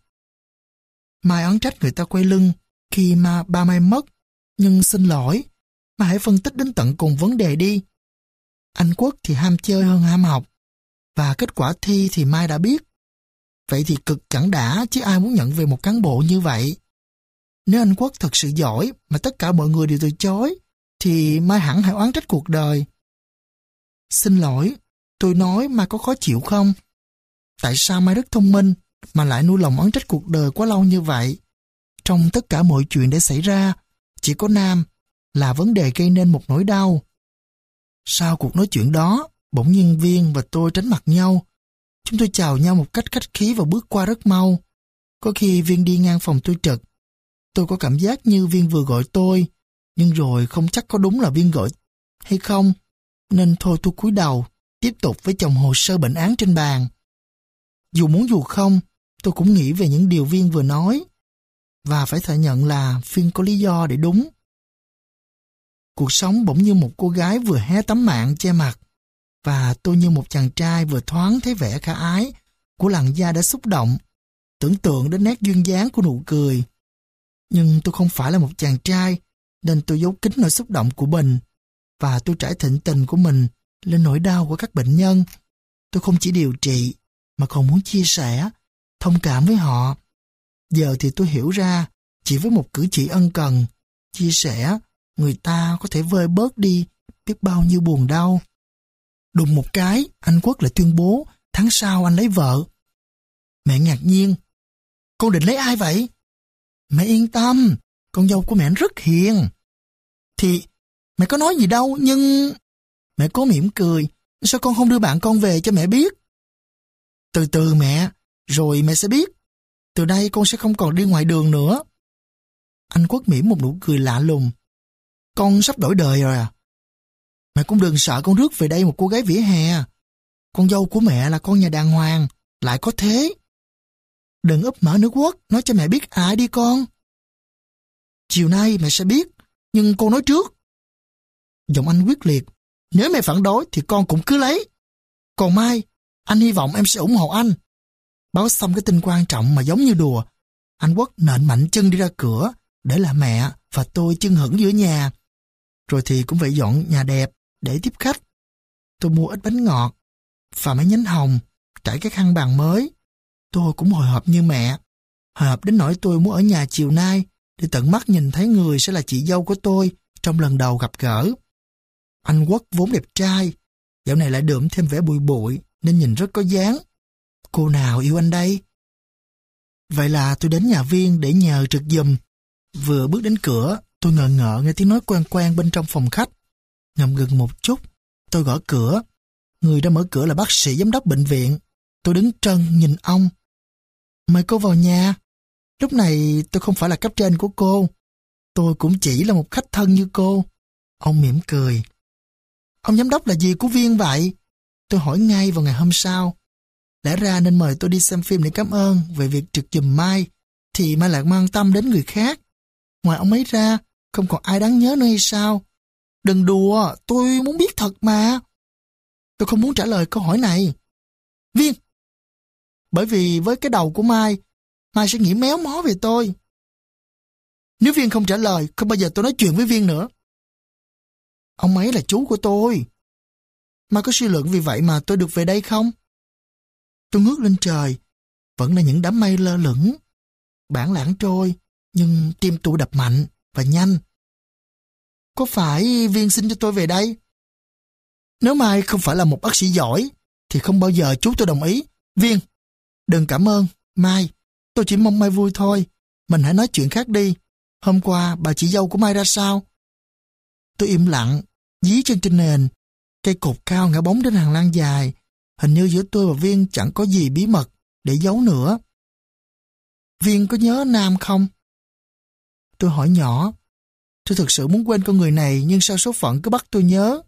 Mai oán trách người ta quay lưng khi mà ba Mai mất, nhưng xin lỗi, Mai hãy phân tích đến tận cùng vấn đề đi. Anh Quốc thì ham chơi hơn ham học, và kết quả thi thì Mai đã biết. Vậy thì cực chẳng đã, chứ ai muốn nhận về một cán bộ như vậy. Nếu anh Quốc thật sự giỏi mà tất cả mọi người đều từ chối, thì Mai hẳn hãy oán trách cuộc đời. Xin lỗi, tôi nói Mai có khó chịu không? Tại sao Mai rất thông minh mà lại nuôi lòng oán trách cuộc đời quá lâu như vậy? Trong tất cả mọi chuyện đã xảy ra, chỉ có Nam là vấn đề gây nên một nỗi đau. Sau cuộc nói chuyện đó, bỗng nhiên Viên và tôi tránh mặt nhau. Chúng tôi chào nhau một cách khách khí và bước qua rất mau. Có khi Viên đi ngang phòng tôi trực. Tôi có cảm giác như Viên vừa gọi tôi, nhưng rồi không chắc có đúng là Viên gọi hay không, nên thôi tôi cúi đầu, tiếp tục với chồng hồ sơ bệnh án trên bàn. Dù muốn dù không, tôi cũng nghĩ về những điều Viên vừa nói, và phải thừa nhận là Viên có lý do để đúng. Cuộc sống bỗng như một cô gái vừa hé tấm mạng che mặt, và tôi như một chàng trai vừa thoáng thấy vẻ khả ái của làn da đã xúc động, tưởng tượng đến nét duyên dáng của nụ cười. Nhưng tôi không phải là một chàng trai, nên tôi giấu kín nỗi xúc động của mình, và tôi trải thịnh tình của mình lên nỗi đau của các bệnh nhân. Tôi không chỉ điều trị, mà còn muốn chia sẻ, thông cảm với họ. Giờ thì tôi hiểu ra, chỉ với một cử chỉ ân cần, chia sẻ, người ta có thể vơi bớt đi biết bao nhiêu buồn đau. Đùng một cái, anh Quốc lại tuyên bố tháng sau anh lấy vợ. Mẹ ngạc nhiên. Con định lấy ai vậy? Mẹ yên tâm, con dâu của mẹ rất hiền. Thì mẹ có nói gì đâu, nhưng... Mẹ cố mỉm cười. Sao con không đưa bạn con về cho mẹ biết? Từ từ mẹ, rồi mẹ sẽ biết. Từ đây con sẽ không còn đi ngoài đường nữa. Anh Quốc mỉm một nụ cười lạ lùng. Con sắp đổi đời rồi à? Mẹ cũng đừng sợ con rước về đây một cô gái vỉa hè. Con dâu của mẹ là con nhà đàng hoàng, lại có thế. Đừng úp mở nước Quốc, nói cho mẹ biết ai đi con. Chiều nay mẹ sẽ biết, nhưng con nói trước. Giọng anh quyết liệt. Nếu mẹ phản đối thì con cũng cứ lấy. Còn Mai, anh hy vọng em sẽ ủng hộ anh. Báo xong cái tin quan trọng mà giống như đùa. Anh Quốc nện mạnh chân đi ra cửa, để là mẹ và tôi chưng hửng giữa nhà. Rồi thì cũng phải dọn nhà đẹp để tiếp khách. Tôi mua ít bánh ngọt và mấy nhánh hồng, trải cái khăn bàn mới. Tôi cũng hồi hộp như mẹ. Hồi hộp đến nỗi tôi muốn ở nhà chiều nay để tận mắt nhìn thấy người sẽ là chị dâu của tôi trong lần đầu gặp gỡ. Anh Quốc vốn đẹp trai, dạo này lại đượm thêm vẻ bụi bụi nên nhìn rất có dáng. Cô nào yêu anh đây? Vậy là tôi đến nhà Viên để nhờ trực giùm. Vừa bước đến cửa, tôi ngờ ngợ nghe tiếng nói quen quen bên trong phòng khách. Ngậm ngừng một chút, tôi gõ cửa. Người đã mở cửa là bác sĩ giám đốc bệnh viện. Tôi đứng trân nhìn ông. Mời cô vào nhà. Lúc này tôi không phải là cấp trên của cô. Tôi cũng chỉ là một khách thân như cô. Ông mỉm cười. Ông giám đốc là gì của Viên vậy? Tôi hỏi ngay vào ngày hôm sau. Lẽ ra nên mời tôi đi xem phim để cảm ơn về việc trực giùm Mai, thì Mai lại mang tâm đến người khác. Ngoài ông ấy ra, không còn ai đáng nhớ nữa hay sao? Đừng đùa, tôi muốn biết thật mà. Tôi không muốn trả lời câu hỏi này. Viên! Bởi vì với cái đầu của Mai, Mai sẽ nghĩ méo mó về tôi. Nếu Viên không trả lời, không bao giờ tôi nói chuyện với Viên nữa. Ông ấy là chú của tôi. Mai có suy luận vì vậy mà tôi được về đây không? Tôi ngước lên trời, vẫn là những đám mây lơ lửng. Bản lãng trôi, nhưng tim tôi đập mạnh và nhanh. Có phải Viên xin cho tôi về đây? Nếu Mai không phải là một bác sĩ giỏi, thì không bao giờ chú tôi đồng ý. Viên, đừng cảm ơn, Mai. Tôi chỉ mong Mai vui thôi. Mình hãy nói chuyện khác đi. Hôm qua bà chị dâu của Mai ra sao? Tôi im lặng, dí chân trên nền. Cây cột cao ngã bóng đến hàng lan dài. Hình như giữa tôi và Viên chẳng có gì bí mật để giấu nữa. Viên có nhớ Nam không? Tôi hỏi nhỏ. Tôi thực sự muốn quên con người này, nhưng sao số phận cứ bắt tôi nhớ.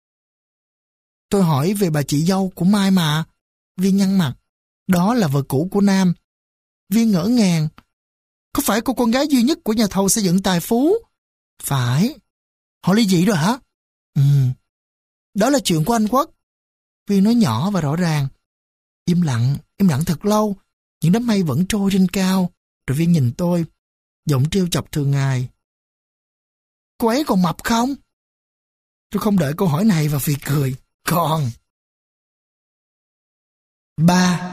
Tôi hỏi về bà chị dâu của Mai mà. Viên nhăn mặt. Đó là vợ cũ của Nam. Viên ngỡ ngàng. Có phải cô con gái duy nhất của nhà thầu xây dựng tài phú? Phải. Họ ly dị rồi hả? Ừ. Đó là chuyện của anh Quốc. Viên nói nhỏ và rõ ràng. Im lặng, im lặng thật lâu. Những đám mây vẫn trôi trên cao. Rồi Viên nhìn tôi, giọng trêu chọc thường ngày. Cô ấy còn mập không? Tôi không đợi câu hỏi này và phì cười. Còn. Ba.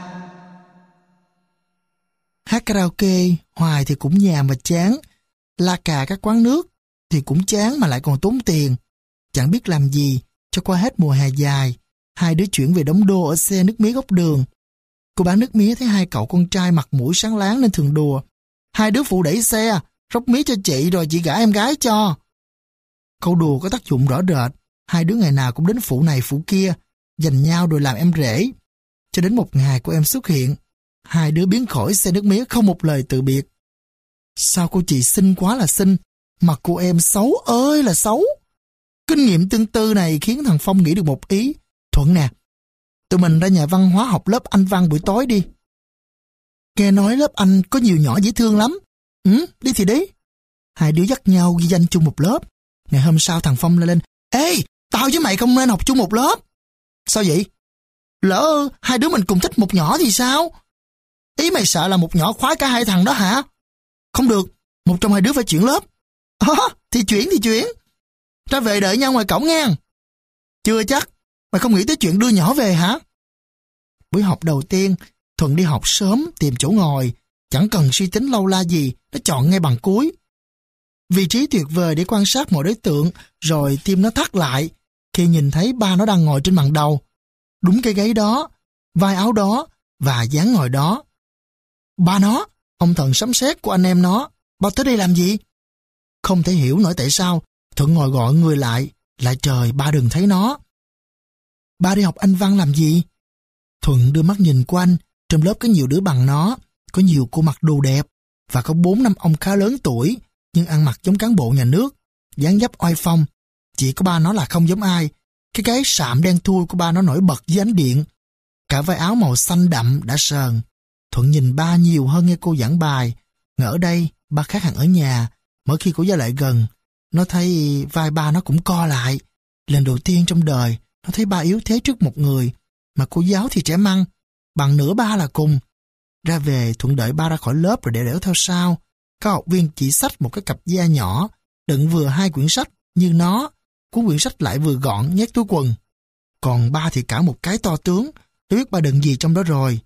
Hát karaoke hoài thì cũng nhàm và chán. La cà các quán nước thì cũng chán mà lại còn tốn tiền. Chẳng biết làm gì cho qua hết mùa hè dài. Hai đứa chuyển về đống đô ở xe nước mía góc đường. Cô bán nước mía thấy hai cậu con trai mặt mũi sáng láng nên thường đùa. Hai đứa phụ đẩy xe, róc mía cho chị rồi chị gả em gái cho. Câu đùa có tác dụng rõ rệt. Hai đứa ngày nào cũng đến phụ này phụ kia, giành nhau rồi làm em rể. Cho đến một ngày cô em xuất hiện, hai đứa biến khỏi xe nước mía không một lời từ biệt. Sao cô chị xinh quá là xinh, mà cô em xấu ơi là xấu. Kinh nghiệm tương tư này khiến thằng Phong nghĩ được một ý. Thuận nè, tụi mình ra nhà văn hóa học lớp Anh văn buổi tối đi. Nghe nói lớp Anh có nhiều nhỏ dễ thương lắm. Ừ, đi thì đi. Hai đứa dắt nhau ghi danh chung một lớp. Ngày hôm sau thằng Phong lên lên. Ê, tao với mày không nên học chung một lớp. Sao vậy? Lỡ hai đứa mình cùng thích một nhỏ thì sao? Ý mày sợ là một nhỏ khoái cả hai thằng đó hả? Không được, một trong hai đứa phải chuyển lớp. À, thì chuyển thì chuyển. Ra về đợi nhau ngoài cổng nghe. Chưa chắc, mày không nghĩ tới chuyện đưa nhỏ về hả? Buổi học đầu tiên, Thuận đi học sớm tìm chỗ ngồi. Chẳng cần suy tính lâu la gì, nó chọn ngay bằng cuối. Vị trí tuyệt vời để quan sát mọi đối tượng, rồi tim nó thắt lại khi nhìn thấy ba nó đang ngồi trên bàn đầu. Đúng cái gáy đó, vai áo đó và dáng ngồi đó. Ba nó, ông thần sấm sét của anh em nó, ba tới đây làm gì? Không thể hiểu nổi tại sao, Thuận ngồi gọi người lại, lại trời ba đừng thấy nó. Ba đi học Anh văn làm gì? Thuận đưa mắt nhìn quanh, trong lớp có nhiều đứa bằng nó, có nhiều cô mặc đồ đẹp, và có bốn năm ông khá lớn tuổi, nhưng ăn mặc giống cán bộ nhà nước, dáng dấp oai phong. Chỉ có ba nó là không giống ai, cái gáy sạm đen thui của ba nó nổi bật dưới ánh điện. Cả vai áo màu xanh đậm đã sờn. Thuận nhìn ba nhiều hơn nghe cô giảng bài, ngỡ ở đây ba khác hẳn ở nhà. Mỗi khi cô ra lại gần, nó thấy vai ba nó cũng co lại. Lần đầu tiên trong đời, nó thấy ba yếu thế trước một người, mà cô giáo thì trẻ măng, bằng nửa ba là cùng. Ra về, Thuận đợi ba ra khỏi lớp rồi để đẻo theo sau. Các học viên chỉ xách một cái cặp da nhỏ, đựng vừa hai quyển sách như nó, cuốn quyển sách lại vừa gọn nhét túi quần. Còn ba thì cả một cái to tướng, tôi biết ba đựng gì trong đó rồi.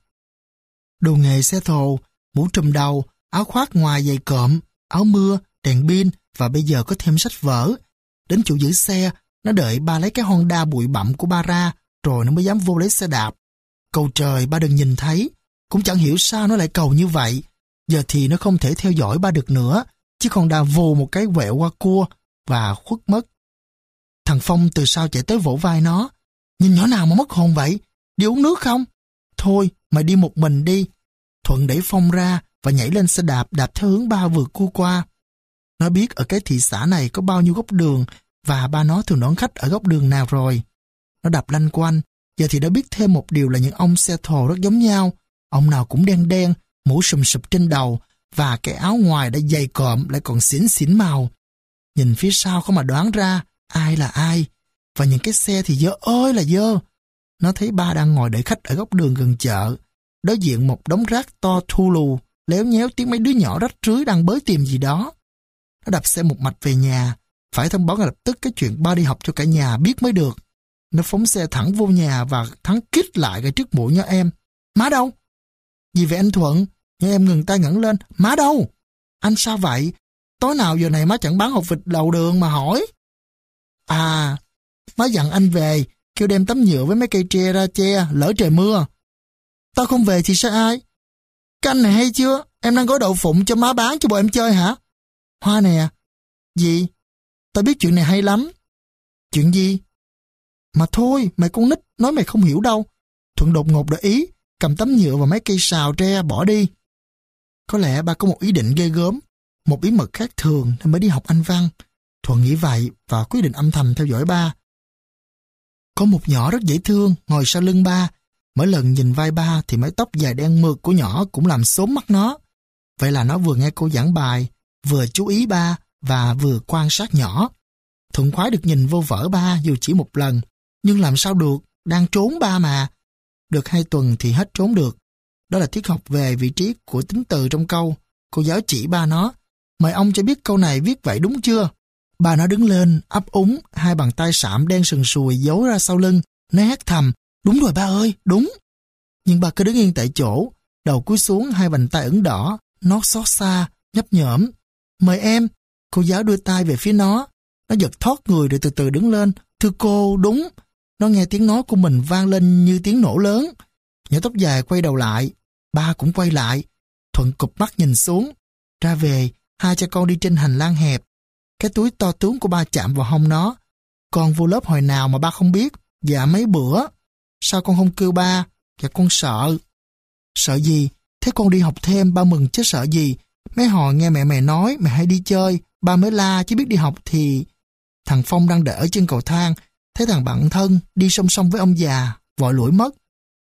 Đồ nghề xe thồ, mũ trùm đầu, áo khoác ngoài giày cộm, áo mưa, đèn pin và bây giờ có thêm sách vở. Đến chỗ giữ xe, nó đợi ba lấy cái Honda bụi bặm của ba ra, rồi nó mới dám vô lấy xe đạp. Cầu trời ba đừng nhìn thấy, cũng chẳng hiểu sao nó lại cầu như vậy. Giờ thì nó không thể theo dõi ba được nữa, chứ Honda vù một cái quẹo qua cua và khuất mất. Thằng Phong từ sau chạy tới vỗ vai nó. Nhìn nhỏ nào mà mất hồn vậy? Đi uống nước không? Thôi, mày đi một mình đi. Thuận đẩy Phong ra và nhảy lên xe đạp đạp theo hướng ba vừa cua qua. Nó biết ở cái thị xã này có bao nhiêu góc đường và ba nó thường đón khách ở góc đường nào rồi. Nó đạp lanh quanh, giờ thì đã biết thêm một điều là những ông xe thồ rất giống nhau. Ông nào cũng đen đen, mũ sùm sụp trên đầu và cái áo ngoài đã dày cộm lại còn xỉn xỉn màu. Nhìn phía sau không mà đoán ra ai là ai. Và những cái xe thì dơ ơi là dơ. Nó thấy ba đang ngồi đợi khách ở góc đường gần chợ. Đối diện một đống rác to thu lù, léo nhéo tiếng mấy đứa nhỏ rách rưới đang bới tìm gì đó. Nó đạp xe một mạch về nhà, phải thông báo ngay lập tức cái chuyện ba đi học cho cả nhà biết mới được. Nó phóng xe thẳng vô nhà và thắng kít lại ngay trước mũi nhỏ em. Má đâu? Gì vậy anh Thuận? Nhỏ em ngừng tay ngẩng lên. Má đâu? Anh sao vậy? Tối nào giờ này má chẳng bán hột vịt đầu đường mà hỏi. À, má dặn anh về, kêu đem tấm nhựa với mấy cây tre ra che, lỡ trời mưa. Tao không về thì sao ai? Canh này hay chưa? Em đang gói đậu phụng cho má bán cho bọn em chơi hả? Hoa nè. Gì? Tao biết chuyện này hay lắm. Chuyện gì? Mà thôi, mày con nít, nói mày không hiểu đâu. Thuận đột ngột để ý, cầm tấm nhựa và mấy cây sào tre bỏ đi. Có lẽ ba có một ý định ghê gớm, một bí mật khác thường nên mới đi học Anh văn. Thuận nghĩ vậy và quyết định âm thầm theo dõi ba. Có một nhỏ rất dễ thương ngồi sau lưng ba. Mỗi lần nhìn vai ba thì mái tóc dài đen mượt của nhỏ cũng làm xốm mắt nó. Vậy là nó vừa nghe cô giảng bài, vừa chú ý ba và vừa quan sát nhỏ. Thuận khoái được nhìn vô vở ba dù chỉ một lần. Nhưng làm sao được, đang trốn ba mà. Được hai tuần thì hết trốn được. Đó là tiết học về vị trí của tính từ trong câu. Cô giáo chỉ ba nó. Mời ông cho biết câu này viết vậy đúng chưa? Ba nó đứng lên, ấp úng, hai bàn tay sạm đen sừng sùi giấu ra sau lưng. Nó hét thầm. Đúng rồi ba ơi, đúng. Nhưng ba cứ đứng yên tại chỗ, đầu cúi xuống, hai bàn tay ửng đỏ, nó xót xa, nhấp nhổm. Mời em. Cô giáo đưa tay về phía nó. Nó giật thoát người rồi từ từ đứng lên. Thưa cô, đúng. Nó nghe tiếng nói của mình vang lên như tiếng nổ lớn. Nhỏ tóc dài quay đầu lại. Ba cũng quay lại. Thuận cụp mắt nhìn xuống. Ra về, hai cha con đi trên hành lang hẹp. Cái túi to tướng của ba chạm vào hông nó. Con vô lớp hồi nào mà ba không biết? Dạ mấy bữa. Sao con không kêu ba? Dạ con sợ. Sợ gì? Thế con đi học thêm ba mừng chứ sợ gì? Mấy hồi nghe mẹ mẹ nói mẹ hay đi chơi, ba mới la chứ biết đi học thì... Thằng Phong đang đợi ở chân cầu thang, thấy thằng bạn thân đi song song với ông già, vội lủi mất.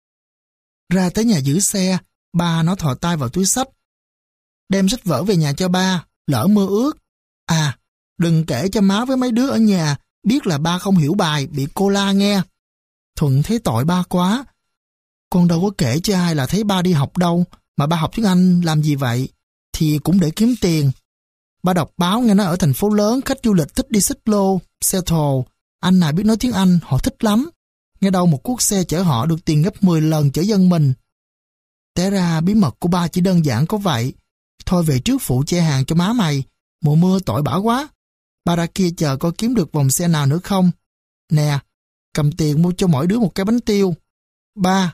Ra tới nhà giữ xe, ba nó thò tay vào túi xách. Đem sách vở về nhà cho ba, lỡ mưa ướt. À, đừng kể cho má với mấy đứa ở nhà, biết là ba không hiểu bài, bị cô la nghe. Thuận thấy tội ba quá. Con đâu có kể cho ai là thấy ba đi học đâu, mà ba học tiếng Anh làm gì vậy? Thì cũng để kiếm tiền. Ba đọc báo nghe nói ở thành phố lớn khách du lịch thích đi xích lô, xe thồ. Anh nào biết nói tiếng Anh, họ thích lắm. Nghe đâu một cuốc xe chở họ được tiền gấp mười lần chở dân mình. Té ra bí mật của ba chỉ đơn giản có vậy. Thôi về trước phụ che hàng cho má mày. Mùa mưa tội bả quá. Ba ra kia chờ coi kiếm được vòng xe nào nữa không. Nè, cầm tiền mua cho mỗi đứa một cái bánh tiêu. Ba.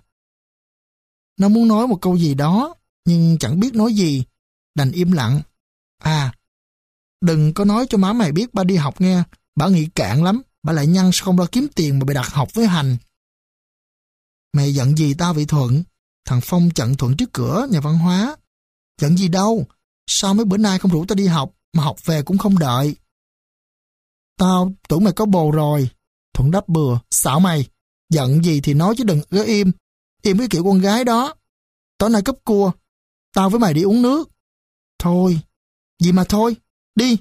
Nó muốn nói một câu gì đó, nhưng chẳng biết nói gì, đành im lặng. À, đừng có nói cho má mày biết ba đi học nghe, bà nghĩ cạn lắm, bà lại nhăn sao không lo kiếm tiền mà bị đặt học với Hành. Mày giận gì tao vậy Thuận? Thằng Phong chặn Thuận trước cửa nhà văn hóa. Giận gì đâu, sao mấy bữa nay không rủ tao đi học, mà học về cũng không đợi. Tao tưởng mày có bồ rồi. Thuận đáp bừa, xạo mày. Giận gì thì nói chứ đừng cứ im. Im cái kiểu con gái đó. Tối nay cúp cua, tao với mày đi uống nước. Thôi, gì mà thôi, đi.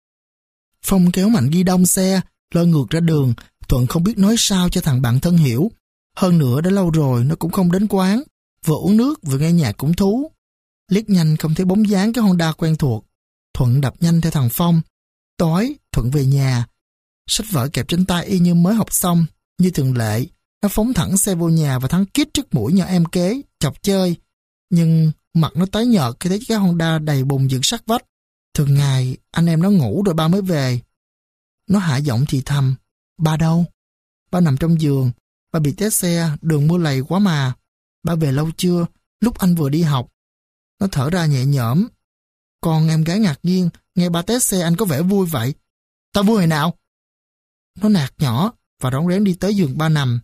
Phong kéo Mạnh ghi đông xe, lôi ngược ra đường. Thuận không biết nói sao cho thằng bạn thân hiểu. Hơn nữa đã lâu rồi nó cũng không đến quán, vừa uống nước vừa nghe nhạc cũng thú. Liếc nhanh không thấy bóng dáng cái Honda quen thuộc. Thuận đập nhanh theo thằng Phong. Tối, Thuận về nhà. Sách vở kẹp trên tay y như mới học xong. Như thường lệ, nó phóng thẳng xe vô nhà và thắng kít trước mũi nhỏ em kế, chọc chơi. Nhưng mặt nó tái nhợt khi thấy cái Honda đầy bùn dựng sát vách. Thường ngày, anh em nó ngủ rồi ba mới về. Nó hạ giọng thì thầm. Ba đâu? Ba nằm trong giường. Ba bị té xe, đường mưa lầy quá mà. Ba về lâu chưa? Lúc anh vừa đi học. Nó thở ra nhẹ nhõm. Còn em gái ngạc nhiên, nghe ba té xe anh có vẻ vui vậy. Tao vui hồi nào? Nó nạt nhỏ và rón rén đi tới giường ba nằm.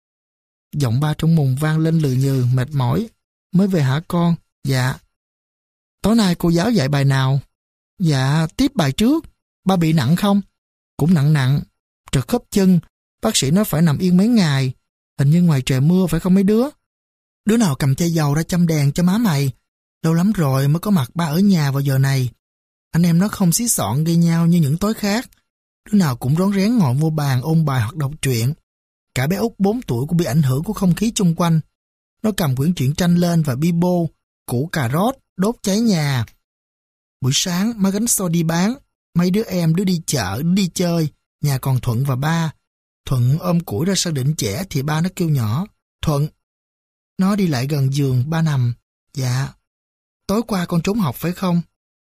Giọng ba trong mùng vang lên lừ nhừ, mệt mỏi. Mới về hả con? Dạ. Tối nay cô giáo dạy bài nào? Dạ, tiếp bài trước. Ba bị nặng không? Cũng nặng nặng. Trật khớp chân. Bác sĩ nói phải nằm yên mấy ngày. Hình như ngoài trời mưa phải không mấy đứa? Đứa nào cầm chai dầu ra châm đèn cho má mày? Lâu lắm rồi mới có mặt ba ở nhà vào giờ này. Anh em nó không xí xọn gây nhau như những tối khác. Đứa nào cũng rón rén ngồi vô bàn ôn bài hoặc đọc truyện. Cả bé Út bốn tuổi cũng bị ảnh hưởng của không khí chung quanh. Nó cầm quyển truyện tranh lên và bi bô, củ cà rốt, đốt cháy nhà. Buổi sáng má gánh xôi đi bán. Mấy đứa em đứa đi chợ, đứa đi chơi. Nhà còn Thuận và ba. Thuận ôm củi ra sau đỉnh chẻ thì ba nó kêu nhỏ. Thuận. Nó đi lại gần giường ba nằm. Dạ. Tối qua con trốn học phải không?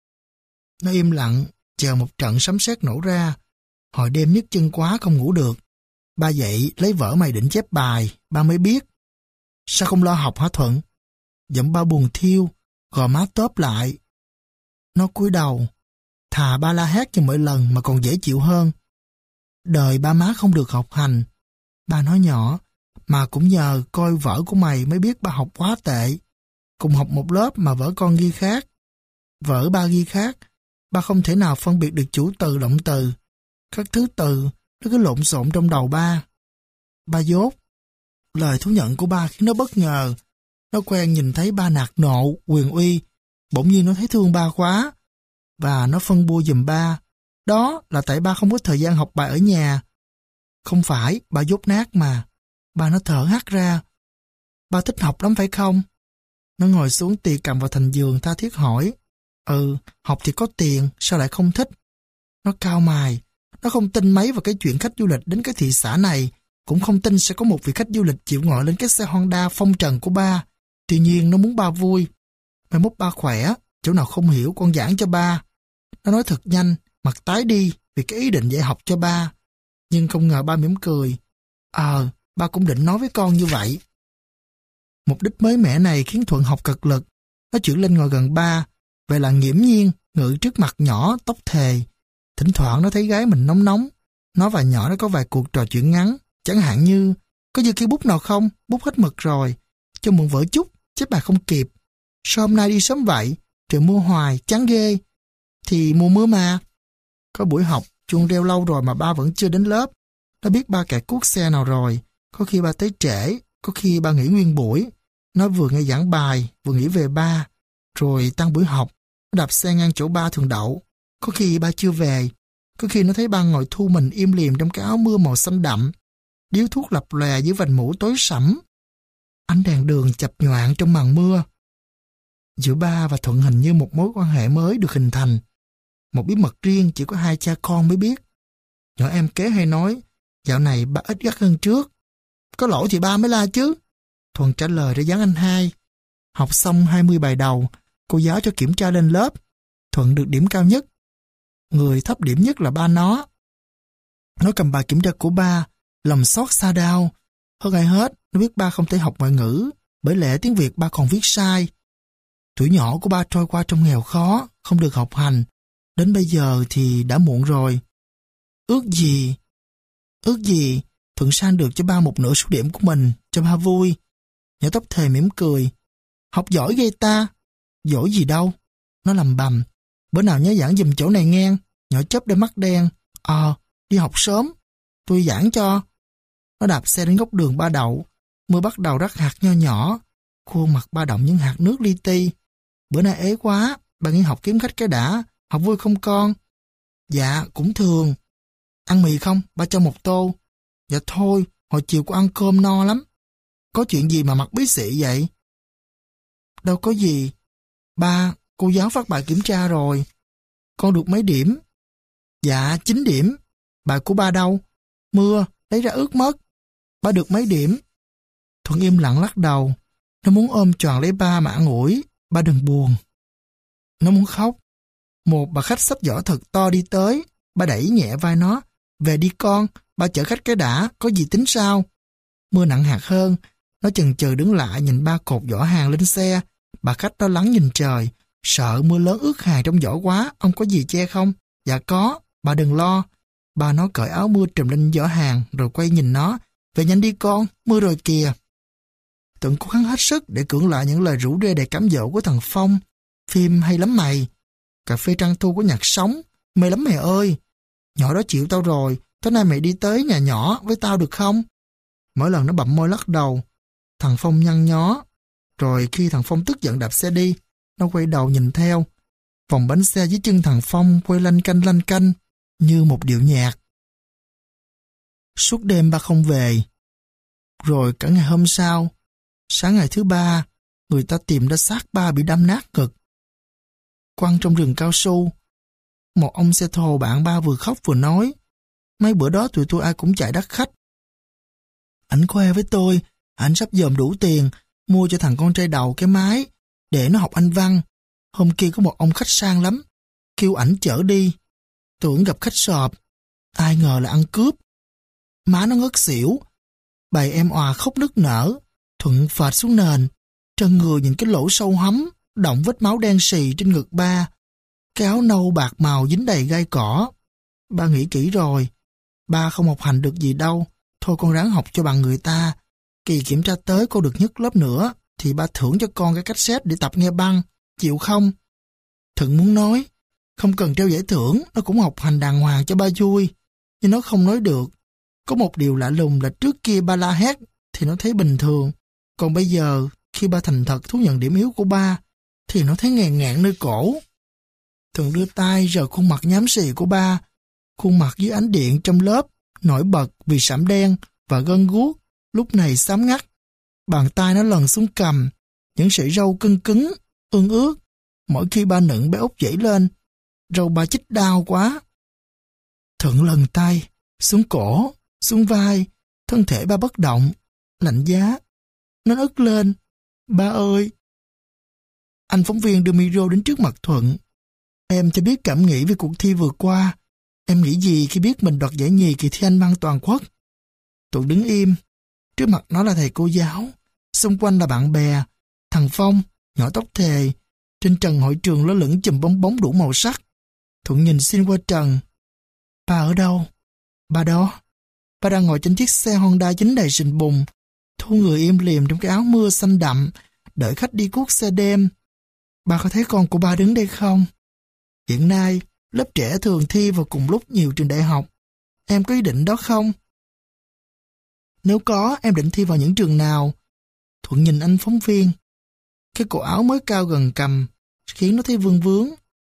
Nó im lặng, chờ một trận sấm sét nổ ra. Hồi đêm nhức chân quá không ngủ được. Ba dậy lấy vở mày định chép bài, ba mới biết. Sao không lo học hả Thuận? Giọng ba buồn thiêu, gò má tớp lại. Nó cúi đầu, thà ba la hét cho mỗi lần mà còn dễ chịu hơn. Đời ba má không được học hành. Ba nói nhỏ, mà cũng nhờ coi vở của mày mới biết ba học quá tệ. Cùng học một lớp mà vở con ghi khác. Vở ba ghi khác, ba không thể nào phân biệt được chủ từ động từ. Các thứ từ, nó cứ lộn xộn trong đầu ba. Ba dốt. Lời thú nhận của ba khiến nó bất ngờ. Nó quen nhìn thấy ba nạt nộ, quyền uy. Bỗng nhiên nó thấy thương ba quá. Và nó phân bua giùm ba. Đó là tại ba không có thời gian học bài ở nhà. Không phải, ba dốt nát mà. Ba nó thở hắt ra. Ba thích học lắm phải không? Nó ngồi xuống tì cầm vào thành giường tha thiết hỏi. Ừ, học thì có tiền, sao lại không thích? Nó cau mày. Nó không tin mấy vào cái chuyện khách du lịch đến cái thị xã này. Cũng không tin sẽ có một vị khách du lịch chịu ngồi lên cái xe Honda phong trần của ba. Tuy nhiên nó muốn ba vui. Mai mốt ba khỏe, chỗ nào không hiểu con giảng cho ba. Nó nói thật nhanh, mặt tái đi vì cái ý định dạy học cho ba. Nhưng không ngờ ba mỉm cười. Ờ, ba cũng định nói với con như vậy. Mục đích mới mẻ này khiến Thuận học cật lực. Nó chuyển lên ngồi gần ba. Vậy là nghiễm nhiên, ngự trước mặt nhỏ, tóc thề. Thỉnh thoảng nó thấy gái mình nóng nóng. Nó và nhỏ nó có vài cuộc trò chuyện ngắn. Chẳng hạn như, có dư cây bút nào không? Bút hết mực rồi. Cho mượn vở chút, chép bài không kịp. Sao hôm nay đi sớm vậy? Trời mưa hoài, chán ghê. Thì mùa mưa mà. Có buổi học, chuông reo lâu rồi mà ba vẫn chưa đến lớp. Nó biết ba kẹt cuốc xe nào rồi. Có khi ba tới trễ, có khi ba nghỉ nguyên buổi. Nó vừa nghe giảng bài, vừa nghĩ về ba. Rồi tăng buổi học, nó đạp xe ngang chỗ ba thường đậu. Có khi ba chưa về. Có khi nó thấy ba ngồi thu mình im lìm trong cái áo mưa màu xanh đậm. Điếu thuốc lập lòe dưới vành mũ tối sẫm. Ánh đèn đường chập nhoạng trong màn mưa. Giữa ba và Thuận hình như một mối quan hệ mới được hình thành. Một bí mật riêng chỉ có hai cha con mới biết. Nhỏ em kế hay nói, dạo này ba ít gắt hơn trước. Có lỗi thì ba mới la chứ. Thuận trả lời để dán anh hai. Học xong hai mươi bài đầu, cô giáo cho kiểm tra lên lớp. Thuận được điểm cao nhất. Người thấp điểm nhất là ba nó. Nó cầm bài kiểm tra của ba, Lòng xót xa đau. Hơn ai hết, nó biết ba không thể học ngoại ngữ, bởi lẽ tiếng Việt ba còn viết sai. Tuổi nhỏ của ba trôi qua trong nghèo khó, không được học hành. Đến bây giờ thì đã muộn rồi. Ước gì? Ước gì? Thuận san được cho ba một nửa số điểm của mình, cho ba vui. Nhỏ tóc thề mỉm cười. Học giỏi ghê ta. Giỏi gì đâu. Nó lầm bầm. Bữa nào nhớ giảng giùm chỗ này nghe. Nhỏ chớp đôi mắt đen. Ờ, đi học sớm. Tôi giảng cho. Nó đạp xe đến góc đường ba đậu. Mưa bắt đầu rắc hạt nho nhỏ. Khuôn mặt ba động những hạt nước li ti. Bữa nay ế quá. Ba nghĩ học kiếm khách cái đã. Học vui không con? Dạ, cũng thường. Ăn mì không? Ba cho một tô. Dạ thôi, hồi chiều cô ăn cơm no lắm. Có chuyện gì mà mặt bí xị vậy? Đâu có gì. Ba, cô giáo phát bài kiểm tra rồi. Con được mấy điểm? Dạ, chín điểm. Bài của ba đâu? Mưa, lấy ra ướt mất. Ba được mấy điểm? Thuận im lặng lắc đầu. Nó muốn ôm choàng lấy ba mà an ủi. Ba đừng buồn. Nó muốn khóc. Một bà khách xách giỏ thật to đi tới. Ba đẩy nhẹ vai nó. Về đi con, ba chở khách cái đã, có gì tính sao? Mưa nặng hạt hơn. Nó chần chừ đứng lại nhìn ba cột giỏ hàng lên xe. Bà khách lo lắng nhìn trời. Sợ mưa lớn ướt hàng trong giỏ quá, ông có gì che không? Dạ có, bà đừng lo. Ba nó cởi áo mưa trùm lên giỏ hàng rồi quay nhìn nó. Về nhanh đi con, mưa rồi kìa. Tuấn cố gắng hết sức để cưỡng lại những lời rủ rê đầy cám dỗ của thằng Phong. Phim hay lắm mày. Cà phê trăng thu của nhạc sống. Mê lắm mày ơi. Nhỏ đó chịu tao rồi. Tối nay mày đi tới nhà nhỏ với tao được không? Mỗi lần nó bặm môi lắc đầu. Thằng Phong nhăn nhó. Rồi khi thằng Phong tức giận đạp xe đi, nó quay đầu nhìn theo. Vòng bánh xe dưới chân thằng Phong quay lanh canh lanh canh như một điệu nhạc. Suốt đêm ba không về. Rồi cả ngày hôm sau, sáng ngày thứ ba, người ta tìm ra xác ba bị đâm nát ngực. Quăng trong rừng cao su. Một ông xe thồ bạn ba vừa khóc vừa nói. Mấy bữa đó tụi tôi ai cũng chạy đắt khách. Ảnh khoe với tôi, ảnh sắp dòm đủ tiền, mua cho thằng con trai đầu cái máy, để nó học Anh văn. Hôm kia có một ông khách sang lắm, kêu ảnh chở đi. Tưởng gặp khách sọp, ai ngờ là ăn cướp. Má nó ngất xỉu, bầy em òa khóc nức nở. Thuận phệt xuống nền, trần người nhìn cái lỗ sâu hấm, động vết máu đen xì trên ngực ba. Cái áo nâu bạc màu dính đầy gai cỏ. Ba nghĩ kỹ rồi, ba không học hành được gì đâu, thôi con ráng học cho bằng người ta. Kỳ kiểm tra tới cô được nhất lớp nữa, thì ba thưởng cho con cái cassette để tập nghe băng, chịu không? Thuận muốn nói, không cần treo giải thưởng, nó cũng học hành đàng hoàng cho ba vui. Nhưng nó không nói được. Có một điều lạ lùng là trước kia ba la hét thì nó thấy bình thường. Còn bây giờ, khi ba thành thật thú nhận điểm yếu của ba, thì nó thấy ngàn ngạn nơi cổ. Thuận đưa tay rờ khuôn mặt nhám xì của ba. Khuôn mặt dưới ánh điện trong lớp, nổi bật vì sạm đen và gân guốc, lúc này xám ngắt. Bàn tay nó lần xuống cầm, những sợi râu cưng cứng, ương ướt. Mỗi khi ba nựng bé út dậy lên, râu ba chích đau quá. Thuận lần tay, xuống cổ, xuống vai, thân thể ba bất động, lạnh giá. Nó ức lên, ba ơi. Anh phóng viên đưa micro đến trước mặt Thuận. Em cho biết cảm nghĩ về cuộc thi vừa qua. Em nghĩ gì khi biết mình đoạt giải nhì kỳ thi Anh văn toàn quốc? Thuận đứng im. Trước mặt nó là thầy cô giáo, xung quanh là bạn bè. Thằng Phong, nhỏ tóc thề. Trên trần hội trường lơ lửng chùm bóng bóng đủ màu sắc. Thuận nhìn xin qua trần. Ba ở đâu? Ba đó. Ba đang ngồi trên chiếc xe Honda chính đầy sình bùn, thu người im lìm trong cái áo mưa xanh đậm, đợi khách đi cuốc xe đêm. Ba có thấy con của ba đứng đây không? Hiện nay, lớp trẻ thường thi vào cùng lúc nhiều trường đại học. Em có ý định đó không? Nếu có, em định thi vào những trường nào? Thuận nhìn anh phóng viên. Cái cổ áo mới cao gần cằm khiến nó thấy vương vướng.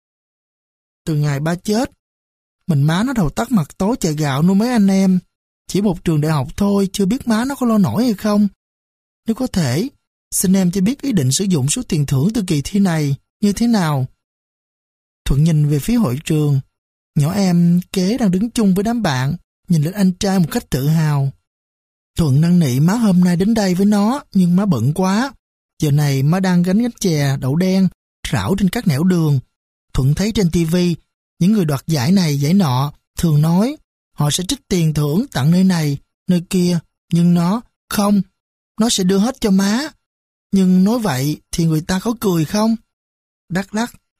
Từ ngày ba chết, mình má nó đầu tắt mặt tối chạy gạo nuôi mấy anh em. Chỉ một trường đại học thôi, chưa biết má nó có lo nổi hay không. Nếu có thể, xin em cho biết ý định sử dụng số tiền thưởng từ kỳ thi này như thế nào. Thuận nhìn về phía hội trường. Nhỏ em kế đang đứng chung với đám bạn, nhìn lên anh trai một cách tự hào. Thuận năn nỉ má hôm nay đến đây với nó, nhưng má bận quá. Giờ này má đang gánh gánh chè, đậu đen, rảo trên các nẻo đường. Thuận thấy trên tivi, những người đoạt giải này giải nọ thường nói họ sẽ trích tiền thưởng tặng nơi này, nơi kia, nhưng nó, không, nó sẽ đưa hết cho má. Nhưng nói vậy thì người ta có cười không? Đắc Đắc,